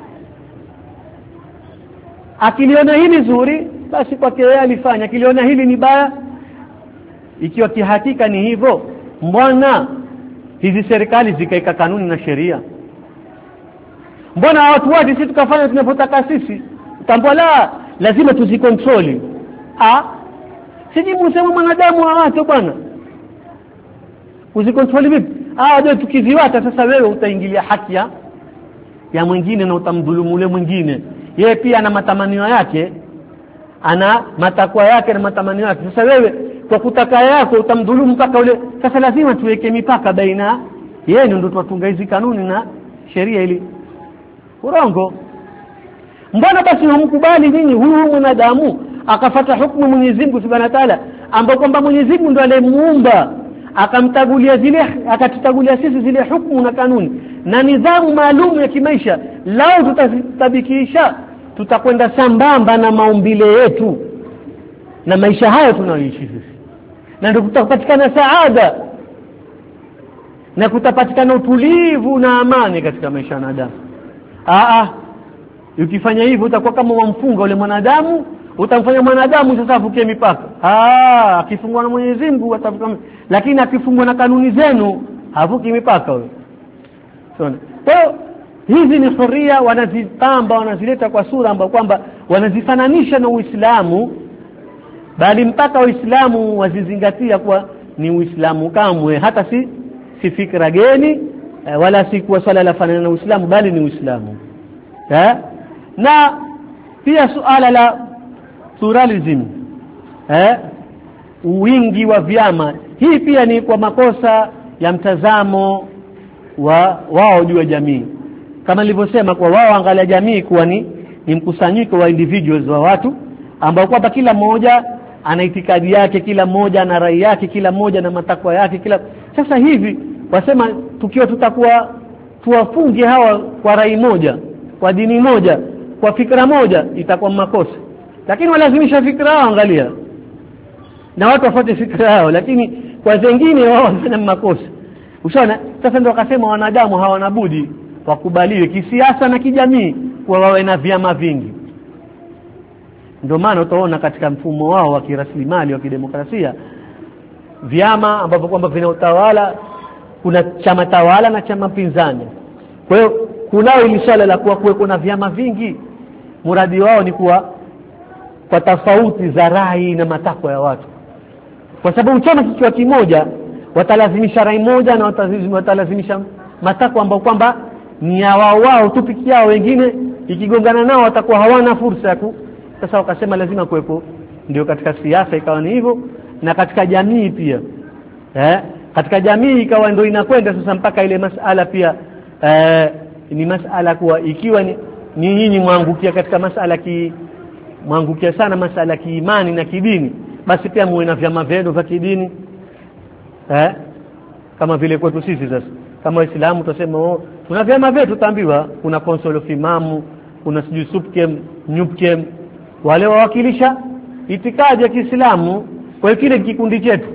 Akiliona hili zuri, basi kwake yeye alifanya. Akiliona hili ni baya, ikiwa kihakika ni hivyo, mbona hizi serikali zikaika kanuni na sheria? Mbona watu wote sisi tukafanya tunapotaka sisi? Tambua lazima tuzikontroli. Siji msema mwanadamu hawate bwana. Uzikontroli vipi? Ndio tukiziwata sasa wewe utaingilia haki ya mwingine na utamdhulumu yule mwingine. Yeye pia ana matamanio yake, ana matakwa yake na matamanio yake. Sasa wewe kwa kutaka yako utamdhulumu mpaka ule. Sasa lazima tuweke mipaka baina yenu, ndio tutunga hizi kanuni na sheria ili urongo. Mbona basi humkubali nyinyi huyu mwanadamu akafuata hukumu Mwenyezi Mungu Subhanahu wa Ta'ala, ambao kwamba Mwenyezi Mungu ndiye aliyemuumba, akatutagulia sisi zile hukumu na kanuni na nidhamu maalum ya kimaisha? Lao tutatabikisha, tutakwenda sambamba na maumbile yetu na maisha hayo tunayoishi sisi, na ndio kutapatikana saada na kutapatikana utulivu na amani katika maisha ya wanadamu. Ukifanya hivyo utakuwa kama wamfunga yule mwanadamu, utamfanya mwanadamu sasa avuke mipaka. Akifungwa na Mwenyezi Mungu atavuka, lakini akifungwa na kanuni zenu havuki mipaka huyo. Kwa hizi ni huria wanazipamba, wanazileta kwa sura ambayo kwamba wanazifananisha na Uislamu, bali mpaka Waislamu wazizingatia kwa ni Uislamu kamwe, hata si fikra geni wala si kwa swala la fanana na Uislamu, bali ni Uislamu. Na pia suala la pluralism, wingi wa vyama, hii pia ni kwa makosa ya mtazamo wao juu ya jamii. Kama nilivyosema, kwa wao angalia jamii kuwa ni mkusanyiko wa individuals, wa watu ambao kwamba kila mmoja ana itikadi yake, kila mmoja ana rai yake, kila mmoja na matakwa yake. Sasa hivi wasema tukiwa tutakuwa tuwafunge hawa kwa rai moja, kwa dini moja, kwa fikra moja, itakuwa makosa. Lakini walazimisha fikra yao, angalia, na watu wafuate fikra yao, lakini kwa wengine wao wanafanya makosa. Ushaona? Sasa ndio wakasema wanadamu hawana budi wakubaliwe kisiasa na kijamii kwa wawe na vyama vingi. Ndio maana utaona katika mfumo wao wa kiraslimali wa kidemokrasia, vyama ambavyo kwamba vina utawala, kuna chama tawala na chama pinzani. Kwa hiyo kunao ile swala la kuwa kuna vyama vingi, muradi wao ni kuwa kwa tofauti za rai na matakwa ya watu. Kwa sababu chama kikiwa kimoja, watalazimisha rai moja na watalazimisha matakwa ambayo kwamba ni ya wao tu pekee yao, wengine ikigongana nao watakuwa hawana fursa ya sasa wakasema lazima kuwepo. Ndio katika siasa ikawa ni hivyo, na katika jamii pia. Katika jamii ikawa ndio inakwenda sasa mpaka ile masala pia ni masala kuwa ikiwa ni nyinyi mwangukia katika masala mwangukia sana masala kiimani na kidini, basi pia muwe na vyama vyenu vya kidini. Kama vile kwetu sisi sasa kama Waislamu tutasema tuna vyama vyetu, tutaambiwa kuna Council of Imam, kuna sijui SUPKEM, NUPKEM, wale wawakilisha itikadi ya Kiislamu kwa kile kikundi chetu.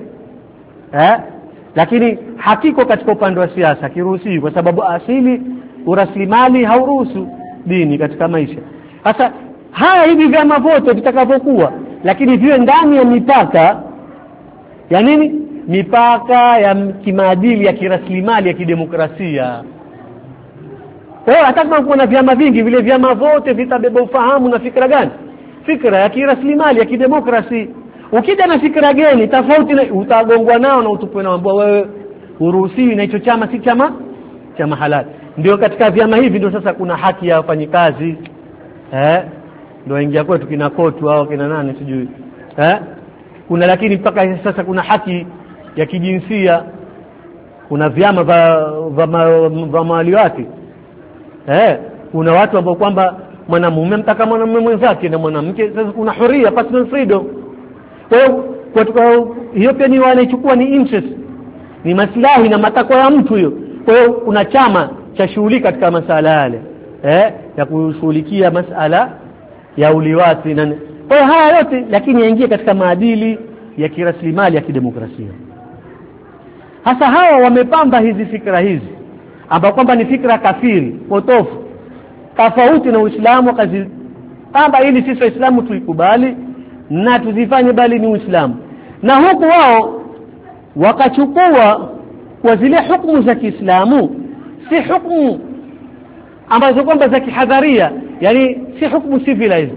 Lakini hakiko katika upande wa siasa kiruhusi, kwa sababu asili uraslimali hauruhusu dini katika maisha. Sasa haya hivi vyama vyote vitakavyokuwa, lakini viwe ndani ya mipaka ya nini? Mipaka ya kimaadili ya kiraslimali ya kidemokrasia. Kwa hiyo hata kama kuna vyama vingi, vile vyama vyote vitabeba ufahamu na fikra gani? Fikra ya kiraslimali ya kidemokrasia. Ukija na fikra gani tofauti, na utagongwa nao na utupwe na mambo, wewe uruhusiwi na hicho chama, si chama halali. Ndio katika vyama hivi ndio sasa kuna haki ya wafanyikazi. Ndio ingia kwetu kina kotu au kina nani sijui. Kuna lakini mpaka sasa kuna haki ya kijinsia. Kuna vyama vya mali wake. Kuna watu ambao kwamba mwanamume mtaka mwanamume mwenzake na mwanamke, sasa kuna huria, personal freedom. Kwa hiyo pia ni wanachukua ni interest, ni maslahi na matakwa ya mtu hiyo. Kwa hiyo kuna chama cha shughuli katika masala yale ya kushughulikia masala ya uliwati na kwa hiyo haya yote, lakini yaingie katika maadili ya kiraslimali ya kidemokrasia. Hasa hawa wamepamba hizi fikra hizi ambao kwamba ni fikra kafiri, potofu, tofauti na Uislamu, kazipamba ili sisi Waislamu tuikubali na tuzifanye bali ni Uislamu. Na huku wao wakachukua kwa zile hukumu za Kiislamu, si hukumu ambazo kwamba za kihadharia, yani si hukumu civilized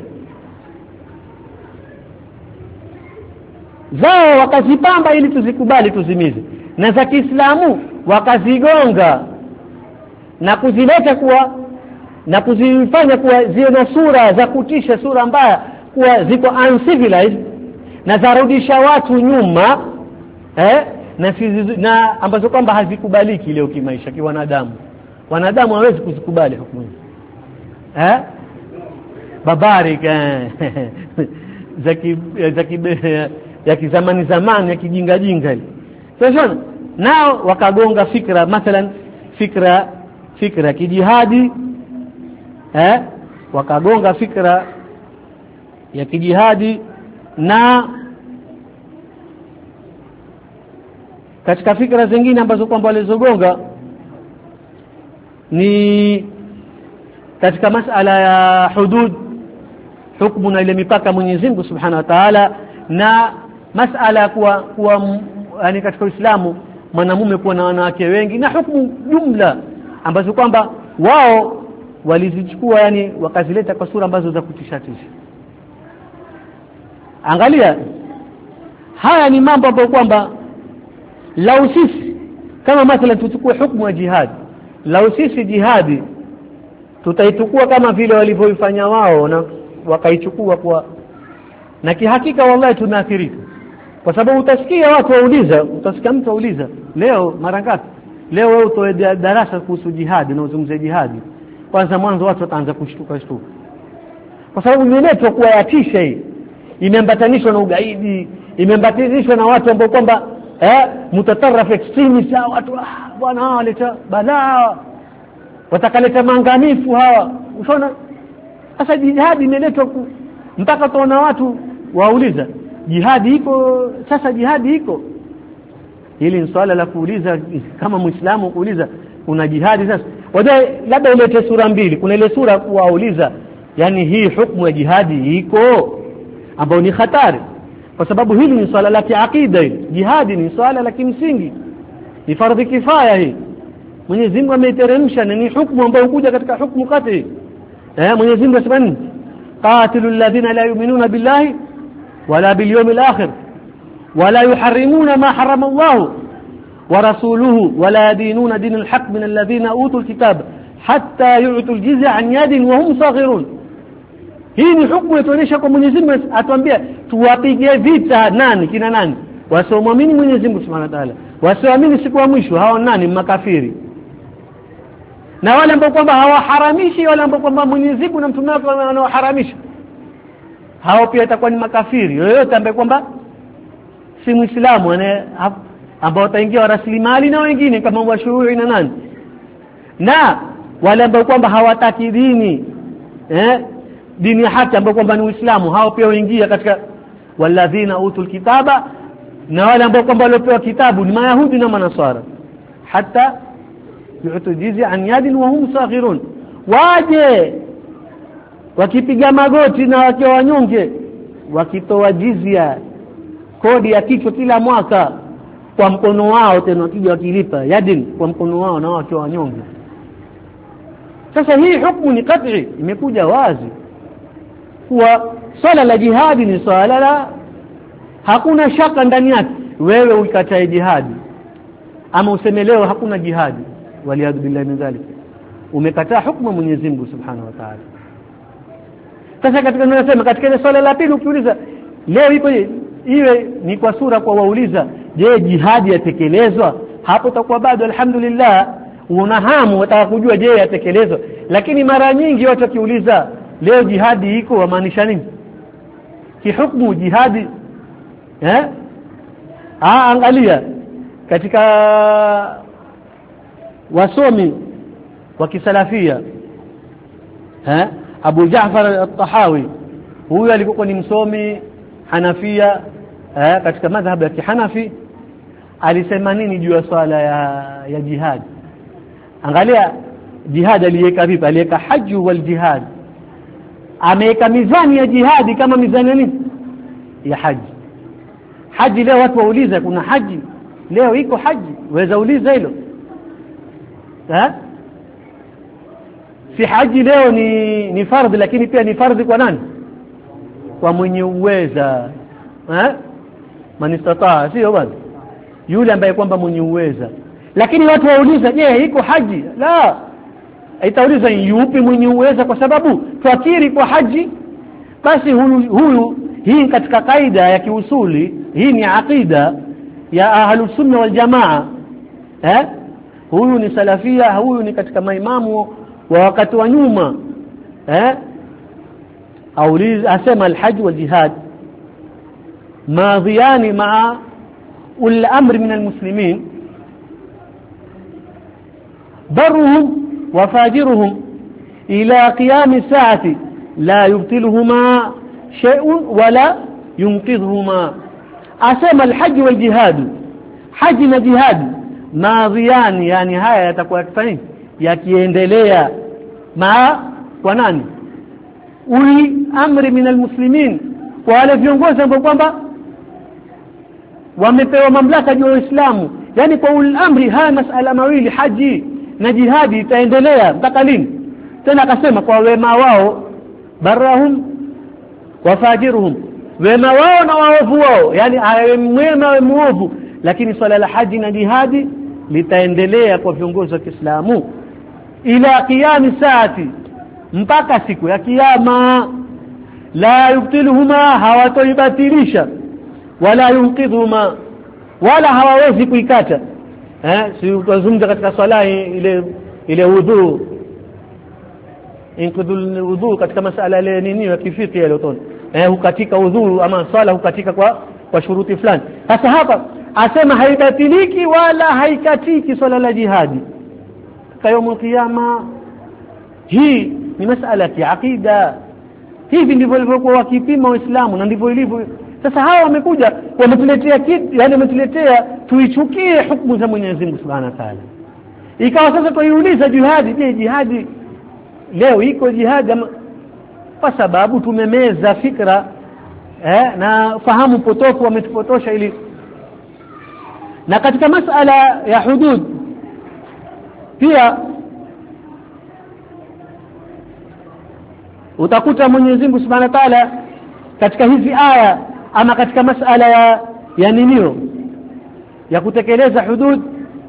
zao, wakazipamba ili tuzikubali tuzimize, na za Kiislamu wakazigonga na kuzileta kuwa na kuzifanya kuwa ziwe na sura za kutisha, sura mbaya, kuwa ziko uncivilized na zarudisha watu nyuma, na ambazo kwamba hazikubaliki leo kimaisha kiwanadamu. Wanadamu hawezi kuzikubali hukumu hizi. Babarik ya kizamani ya kijinga jinga. Sasa nao wakagonga fikra, mathalan fikra kijihadi, wakagonga fikra ya kijihadi. Na katika fikra zingine ambazo kwamba walizogonga ni katika masala ya hudud, hukumu na ile mipaka Mwenyezi Mungu Subhanahu wa Ta'ala, na masala kuwa yani katika Uislamu mwanamume kuwa na wanawake wengi, na hukumu jumla ambazo kwamba wao walizichukua, yani wakazileta kwa sura ambazo za kutishatisha. Angalia, haya ni mambo ambayo kwamba lau sisi kama mathalan tuchukue hukumu ya jihad, lau sisi jihadi tutaichukua kama vile walivyoifanya wao na wakaichukua kwa, na kihakika wallahi tunaathirika. Kwa sababu utasikia watu wauliza, utasikia mtu auliza leo mara ngapi, leo wewe utoe darasa kuhusu jihadi na uzungumzie jihadi, kwanza mwanzo watu wataanza kushtuka, kwa sababu imeletwa kuwayatisha. Hii imeambatanishwa na ugaidi, imeambatanishwa na watu ambao kwamba mutatarrif extremist, watu bwana hawa waleta balaa, watakaleta maangamifu hawa. Unaona sasa jihadi imeletwa mpaka tuona watu wauliza jihadi iko sasa, jihadi iko. Hili ni swala la kuuliza kama Muislamu, kuuliza una jihadi sasa. Wajua labda ilete sura mbili, kuna ile sura kuwauliza yani hii hukumu ya jihadi iko, ambao ni hatari, kwa sababu hili ni swala la kiakida. Jihadi ni swala la kimsingi, ni fardhi kifaya. Hii Mwenyezi Mungu ameiteremsha, na ni hukumu ambayo hukuja katika hukumu kati. Mwenyezi Mungu asema qatilul ladhina la yu'minuna billahi wala bil yawmil akhir wala yuharrimuna ma harrama Allah wa rasuluhu wala yadinuna dinal haqq min alladhina utul kitaba hatta yu'tul jizya an yadin wa hum saghirun. Hii ni hukumu inaonyesha kwa Mwenyezi Mungu atuambia tuwapige vita nani, kina nani? Wasioamini Mwenyezi Mungu Subhanahu wa Ta'ala, wasioamini siku ya mwisho. Hao nani? Makafiri. Na wale ambao kwamba hawaharamishi, wale ambao kwamba Mwenyezi Mungu na mtume wake wanaoharamisha, hao pia itakuwa ni makafiri. Yoyote ambaye kwamba si Muislamu ambao wataingia rasilimali na wengine kama washuhuri na nani, na wale ambao kwamba hawataki dini dini ya haki ambao kwamba ni Uislamu, hao pia waingia katika walladhina utul kitaba, na wale ambao kwamba waliopewa kitabu ni Mayahudi na Manasara, hata yu'tu jizya an yadin wa hum saghirun. Waje wakipiga magoti na wakiwa wanyonge, wakitoa jizya, kodi ya kichwa kila mwaka kwa mkono wao, tena wakija wakilipa yadin kwa mkono wao na wakiwa wanyonge. Sasa hii hukumu ni qat'i, imekuja wazi kuwa swala la jihadi ni swala la hakuna shaka ndani yake. Wewe ukatae jihadi ama useme leo hakuna jihadi, waliyadhu billahi min dhalik, umekataa hukumu Mwenyezi Mungu Subhanahu wa Ta'ala. Sasa katika tunasema katika ile swala la pili, ukiuliza leo ipo iwe ni kwa sura kwa wauliza je jihadi yatekelezwa, hapo itakuwa bado alhamdulillah una hamu wataka kujua je yatekelezwa. Lakini mara nyingi watu wakiuliza leo jihadi iko, wamaanisha nini kihukumu jihadi? Angalia katika wasomi wa kisalafia, Abu Ja'far al-Tahawi, huyu alikuwa ni msomi Hanafia katika madhhabu ya Kihanafi. Alisema nini juu ya swala ya jihad? Angalia jihad aliweka vipi, aliweka haji wal jihad, ameweka mizani ya jihadi kama mizani ya nini, ya haji. Haji leo watu wauliza kuna haji leo iko haji, waweza uliza hilo si haji leo ni fardhi, lakini pia ni fardhi kwa nani? Kwa mwenye uweza, man istataa, sio bwana yule ambaye kwamba mwenye uweza. Lakini watu wauliza je iko haji? La, itauliza yupi mwenye uweza, kwa sababu tuakiri kwa haji basi huyu hii katika kaida ya kiusuli, hii ni aqida ya ahlus sunna wal jamaa. Huyu ni salafia, huyu ni katika maimamu wa wakati wa nyuma. Asema al-hajj wal jihad madhiyani ma'a al-amr min al-muslimin barruhum wa fajiruhum ila qiyam as-sa'ati la yubtiluhuma shay'un wala yunqidhuhuma. Asema al-hajj wal jihad, haji na jihad madhiyani, yani haya yatakuwa yakifanya yakiendelea kwa nani? Uli amri min almuslimin, kwa wale viongozi ambao kwamba wamepewa mamlaka juu ya Uislamu. Yani kwa uli amri, haya masala mawili haji na jihadi itaendelea mpaka lini? Tena akasema kwa wema wao, barahum wa fajiruhum, wema wao na waovu wao, yani mwema wa muovu lakini swala la haji na jihadi litaendelea kwa viongozi wa Kiislamu ila qiyam saati, mpaka siku ya kiyama. La yubtiluhuma, hawatoibatilisha, wala yunqidhuma, wala hawawezi kuikata. Si tuzungumza katika swala ile wudhu, inqidhul wudhu katika masala ile nini ya kifiki ile utoni, hukatika wudhu ama swala hukatika kwa shuruti fulani. Sasa hapa asema haibatiliki wala haikatiki swala la jihadi kayomu kiyama. Hii ni masala ya akida. Hivi ndivyo walivyokuwa wakipima Waislamu na ndivyo ilivyo. Sasa hawa wamekuja wametuletea kitu, yani wametuletea tuichukie hukumu za Mwenyezi Mungu Subhanahu wa Ta'ala. Ikawa sasa tuiuliza jihadi, je, jihadi leo iko jihadi? Kwa sababu tumemeza fikra na fahamu potofu wametupotosha ili. Na katika masala ya hudud pia utakuta Mwenyezi Mungu Subhanahu wa Ta'ala katika hizi aya ama katika masala ya ninio ya kutekeleza hudud,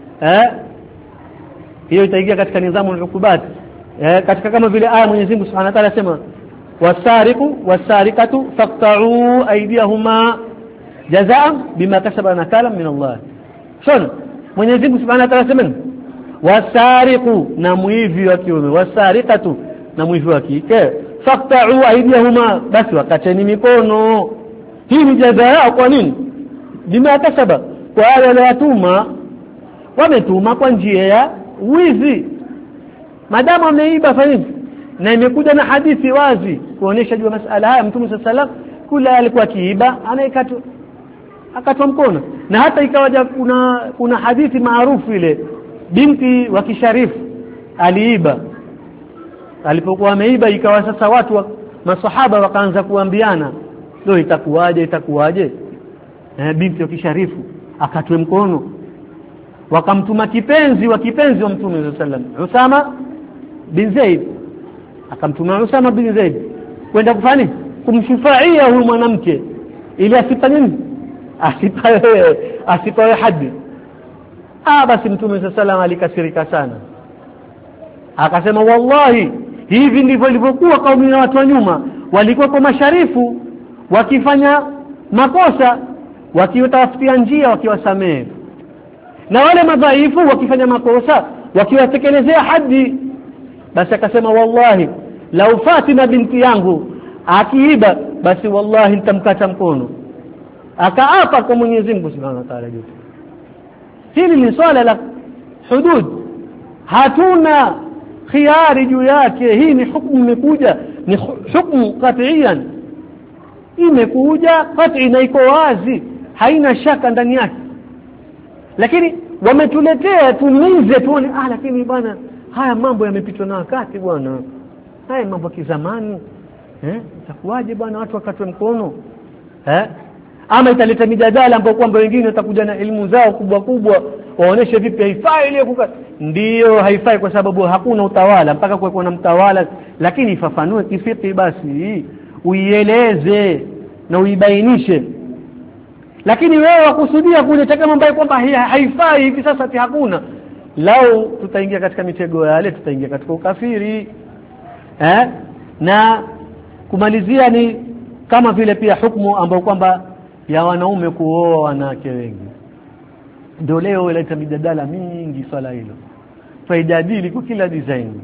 hiyo itaingia katika nidhamu al-hukubat. Katika kama vile aya Mwenyezi Mungu Subhanahu wa Ta'ala sema wasariqu wasariqatu faqta'u aydiyahuma jazaan bima kasaba nakala min Allah. Shona Mwenyezi Mungu Subhanahu wa Ta'ala sema wasariqu, na mwivi wa kiume, wasariqatu, na mwivi wa kike, faqta'u aydiyahuma, basi wakateni mikono. Hii ni jazaa kwa nini? Bima kasaba, kwa wale waliotuma, wametuma kwa njia ya wizi. Madamu ameiba fanyeni, na imekuja na hadithi wazi kuonesha juu masala haya. Mtume sallallahu alaihi wasallam kula alikuwa kiiba anaikatwa akatwa mkono. Na hata ikawaja kuna hadithi maarufu ile binti wa kisharifu aliiba. Alipokuwa ameiba ikawa sasa watu masahaba wakaanza kuambiana, leo itakuwaje binti wa kisharifu akatwe mkono. Wakamtuma kipenzi wa Mtume sallallahu alaihi wasallam, Usama bin Zaid. Akamtuma Usama bin Zaid kwenda kufanya kumshufaia huyu mwanamke ili asifanye nini, asipawe hadi. Basi Mtume sallallahu alaihi wasallam alikasirika sana, akasema wallahi hivi ndivyo ilivyokuwa kaumi na watu wa nyuma. Walikuwa kwa masharifu wakifanya makosa wakiwatafutia njia wakiwasamehe, na wale madhaifu wakifanya makosa wakiwatekelezea hadi. Basi akasema wallahi lau Fatima binti yangu akiiba, basi wallahi nitamkata mkono. Akaapa kwa Mwenyezi Mungu Subhanahu wa Ta'ala. Hili ni swala la hudud, hatuna khiari juu yake. Hii ni hukumu imekuja, ni hukumu qat'iyan, imekuja qat'i na iko wazi, haina shaka ndani yake. Lakini wametuletea tumize tuone, lakini bwana haya mambo yamepitwa na wakati bwana, haya mambo ya kizamani, itakuwaje bwana watu wakatwe mkono? Ama italeta mijadala ambapo kwamba wengine watakuja na elimu zao kubwa waoneshe vipi haifai ile kukata. Ndio haifai kwa sababu hakuna utawala mpaka kuwe na mtawala, lakini ifafanue kifiki, basi uieleze na uibainishe. Lakini wewe wakusudia kuleta kama ambaye kwamba haifai hivi sasa ati hakuna, lao tutaingia katika mitego yale, tutaingia katika ukafiri. Na kumalizia ni kama vile pia hukumu ambayo kwamba ya wanaume kuoa wanawake wengi. Ndio leo ileta mijadala mingi swala hilo, faidadili kwa kila design.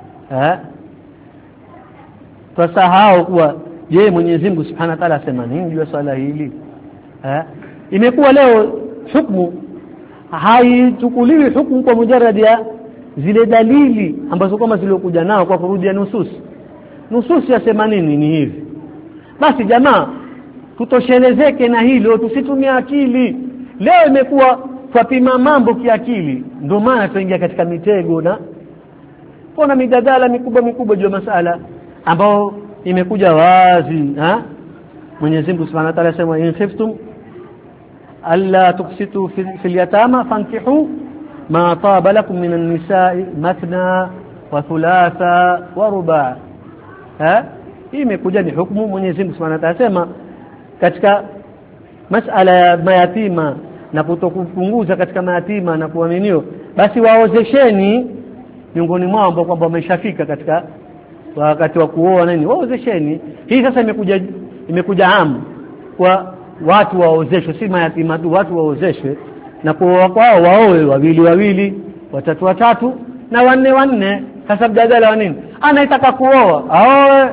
Tusahau kuwa je, Mwenyezi Mungu Subhanahu wa Ta'ala asema nini juu ya swala hili? Imekuwa leo hukumu haichukuliwi hukumu kwa mujarrad ya zile dalili ambazo kama ziliokuja nao kwa kurudia nusus yasema nini ni hivi. Basi jamaa tutoshelezeke na hilo, tusitumie akili. Leo imekuwa twapima mambo kiakili, ndio maana tuingia katika mitego na kuna mijadala mikubwa juu ya masala ambao imekuja wazi. Mwenyezi Mungu Subhanahu wa Ta'ala sema in khiftum alla tuqsitu fil yatama fankihu ma taba lakum minan nisa'i mathna wa thulatha wa ruba'. Hii imekuja ni hukumu. Mwenyezi Mungu Subhanahu wa Ta'ala sema katika masala ya mayatima na kutokupunguza katika mayatima na kuaminio, basi waozesheni miongoni mwao ambao kwamba wameshafika katika wakati wa kuoa nini, waozesheni. Hii sasa imekuja amu kwa watu waozeshwe, si mayatima tu, watu waozeshwe na kuoa kwao waoe wawili, watatu na wanne. Sasa mjadala wa nini? Anaitaka kuoa aoe,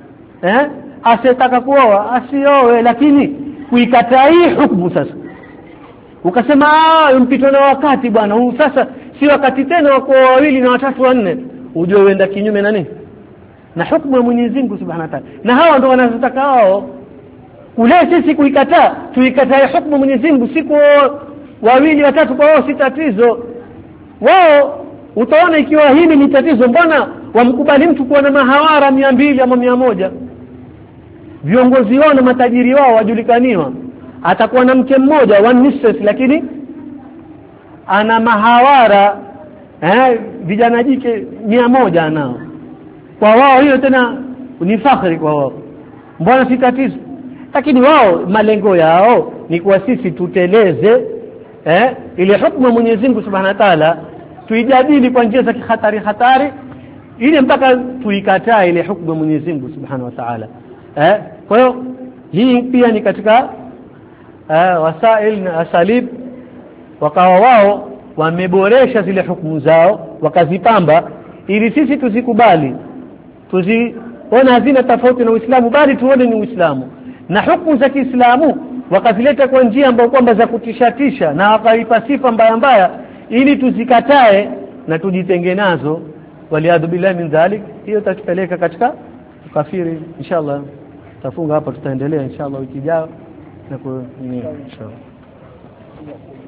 asitaka kuoa asioe. Lakini kuikataa hii hukumu sasa, ukasema mpito na wakati bwana huu sasa si wakati tena wa kuoa wawili na watatu wanne, ujue uenda kinyume na nini, na hukumu ya Mwenyezi Mungu Subhanahu wa Ta'ala. Na hawa ndio wanazotaka wao. Kule sisi kuikataa, tuikataa hukumu ya Mwenyezi Mungu, siku wawili watatu kwa wao si tatizo. Wao utaona ikiwa hili ni tatizo, mbona wamkubali mtu kuwa na mahawara 200 ama 100? Viongozi wao na matajiri wao wajulikaniwa, atakuwa na mke mmoja one mistress, lakini ana mahawara vijana jike 100 anao. Kwa wao hiyo tena ni fakhari kwa wao, mbona si tatizo? Lakini wao malengo yao ni kwa sisi tuteleze ile hukumu ya Mwenyezi Mungu Subhanahu wa Ta'ala, tuijadili kwa njia za hatari ili mpaka tuikataa ile hukumu ya Mwenyezi Mungu Subhanahu wa Ta'ala. Kwa hiyo hii pia ni katika wasail na asalib, wakawa wao wameboresha zile hukumu zao wakazipamba ili sisi tuzikubali, tuziona hazina tofauti na Uislamu, bali tuone ni Uislamu. Na hukumu za Kiislamu wakazileta kwa njia ambayo kwamba za kutishatisha, na wakaipa sifa mbaya ili tuzikatae na tujitenge nazo. Waliadhu billahi min dhalik. Hiyo tatupeleka katika ukafiri. Inshallah tafunga hapa, tutaendelea inshallah wiki ijayo na inshallah.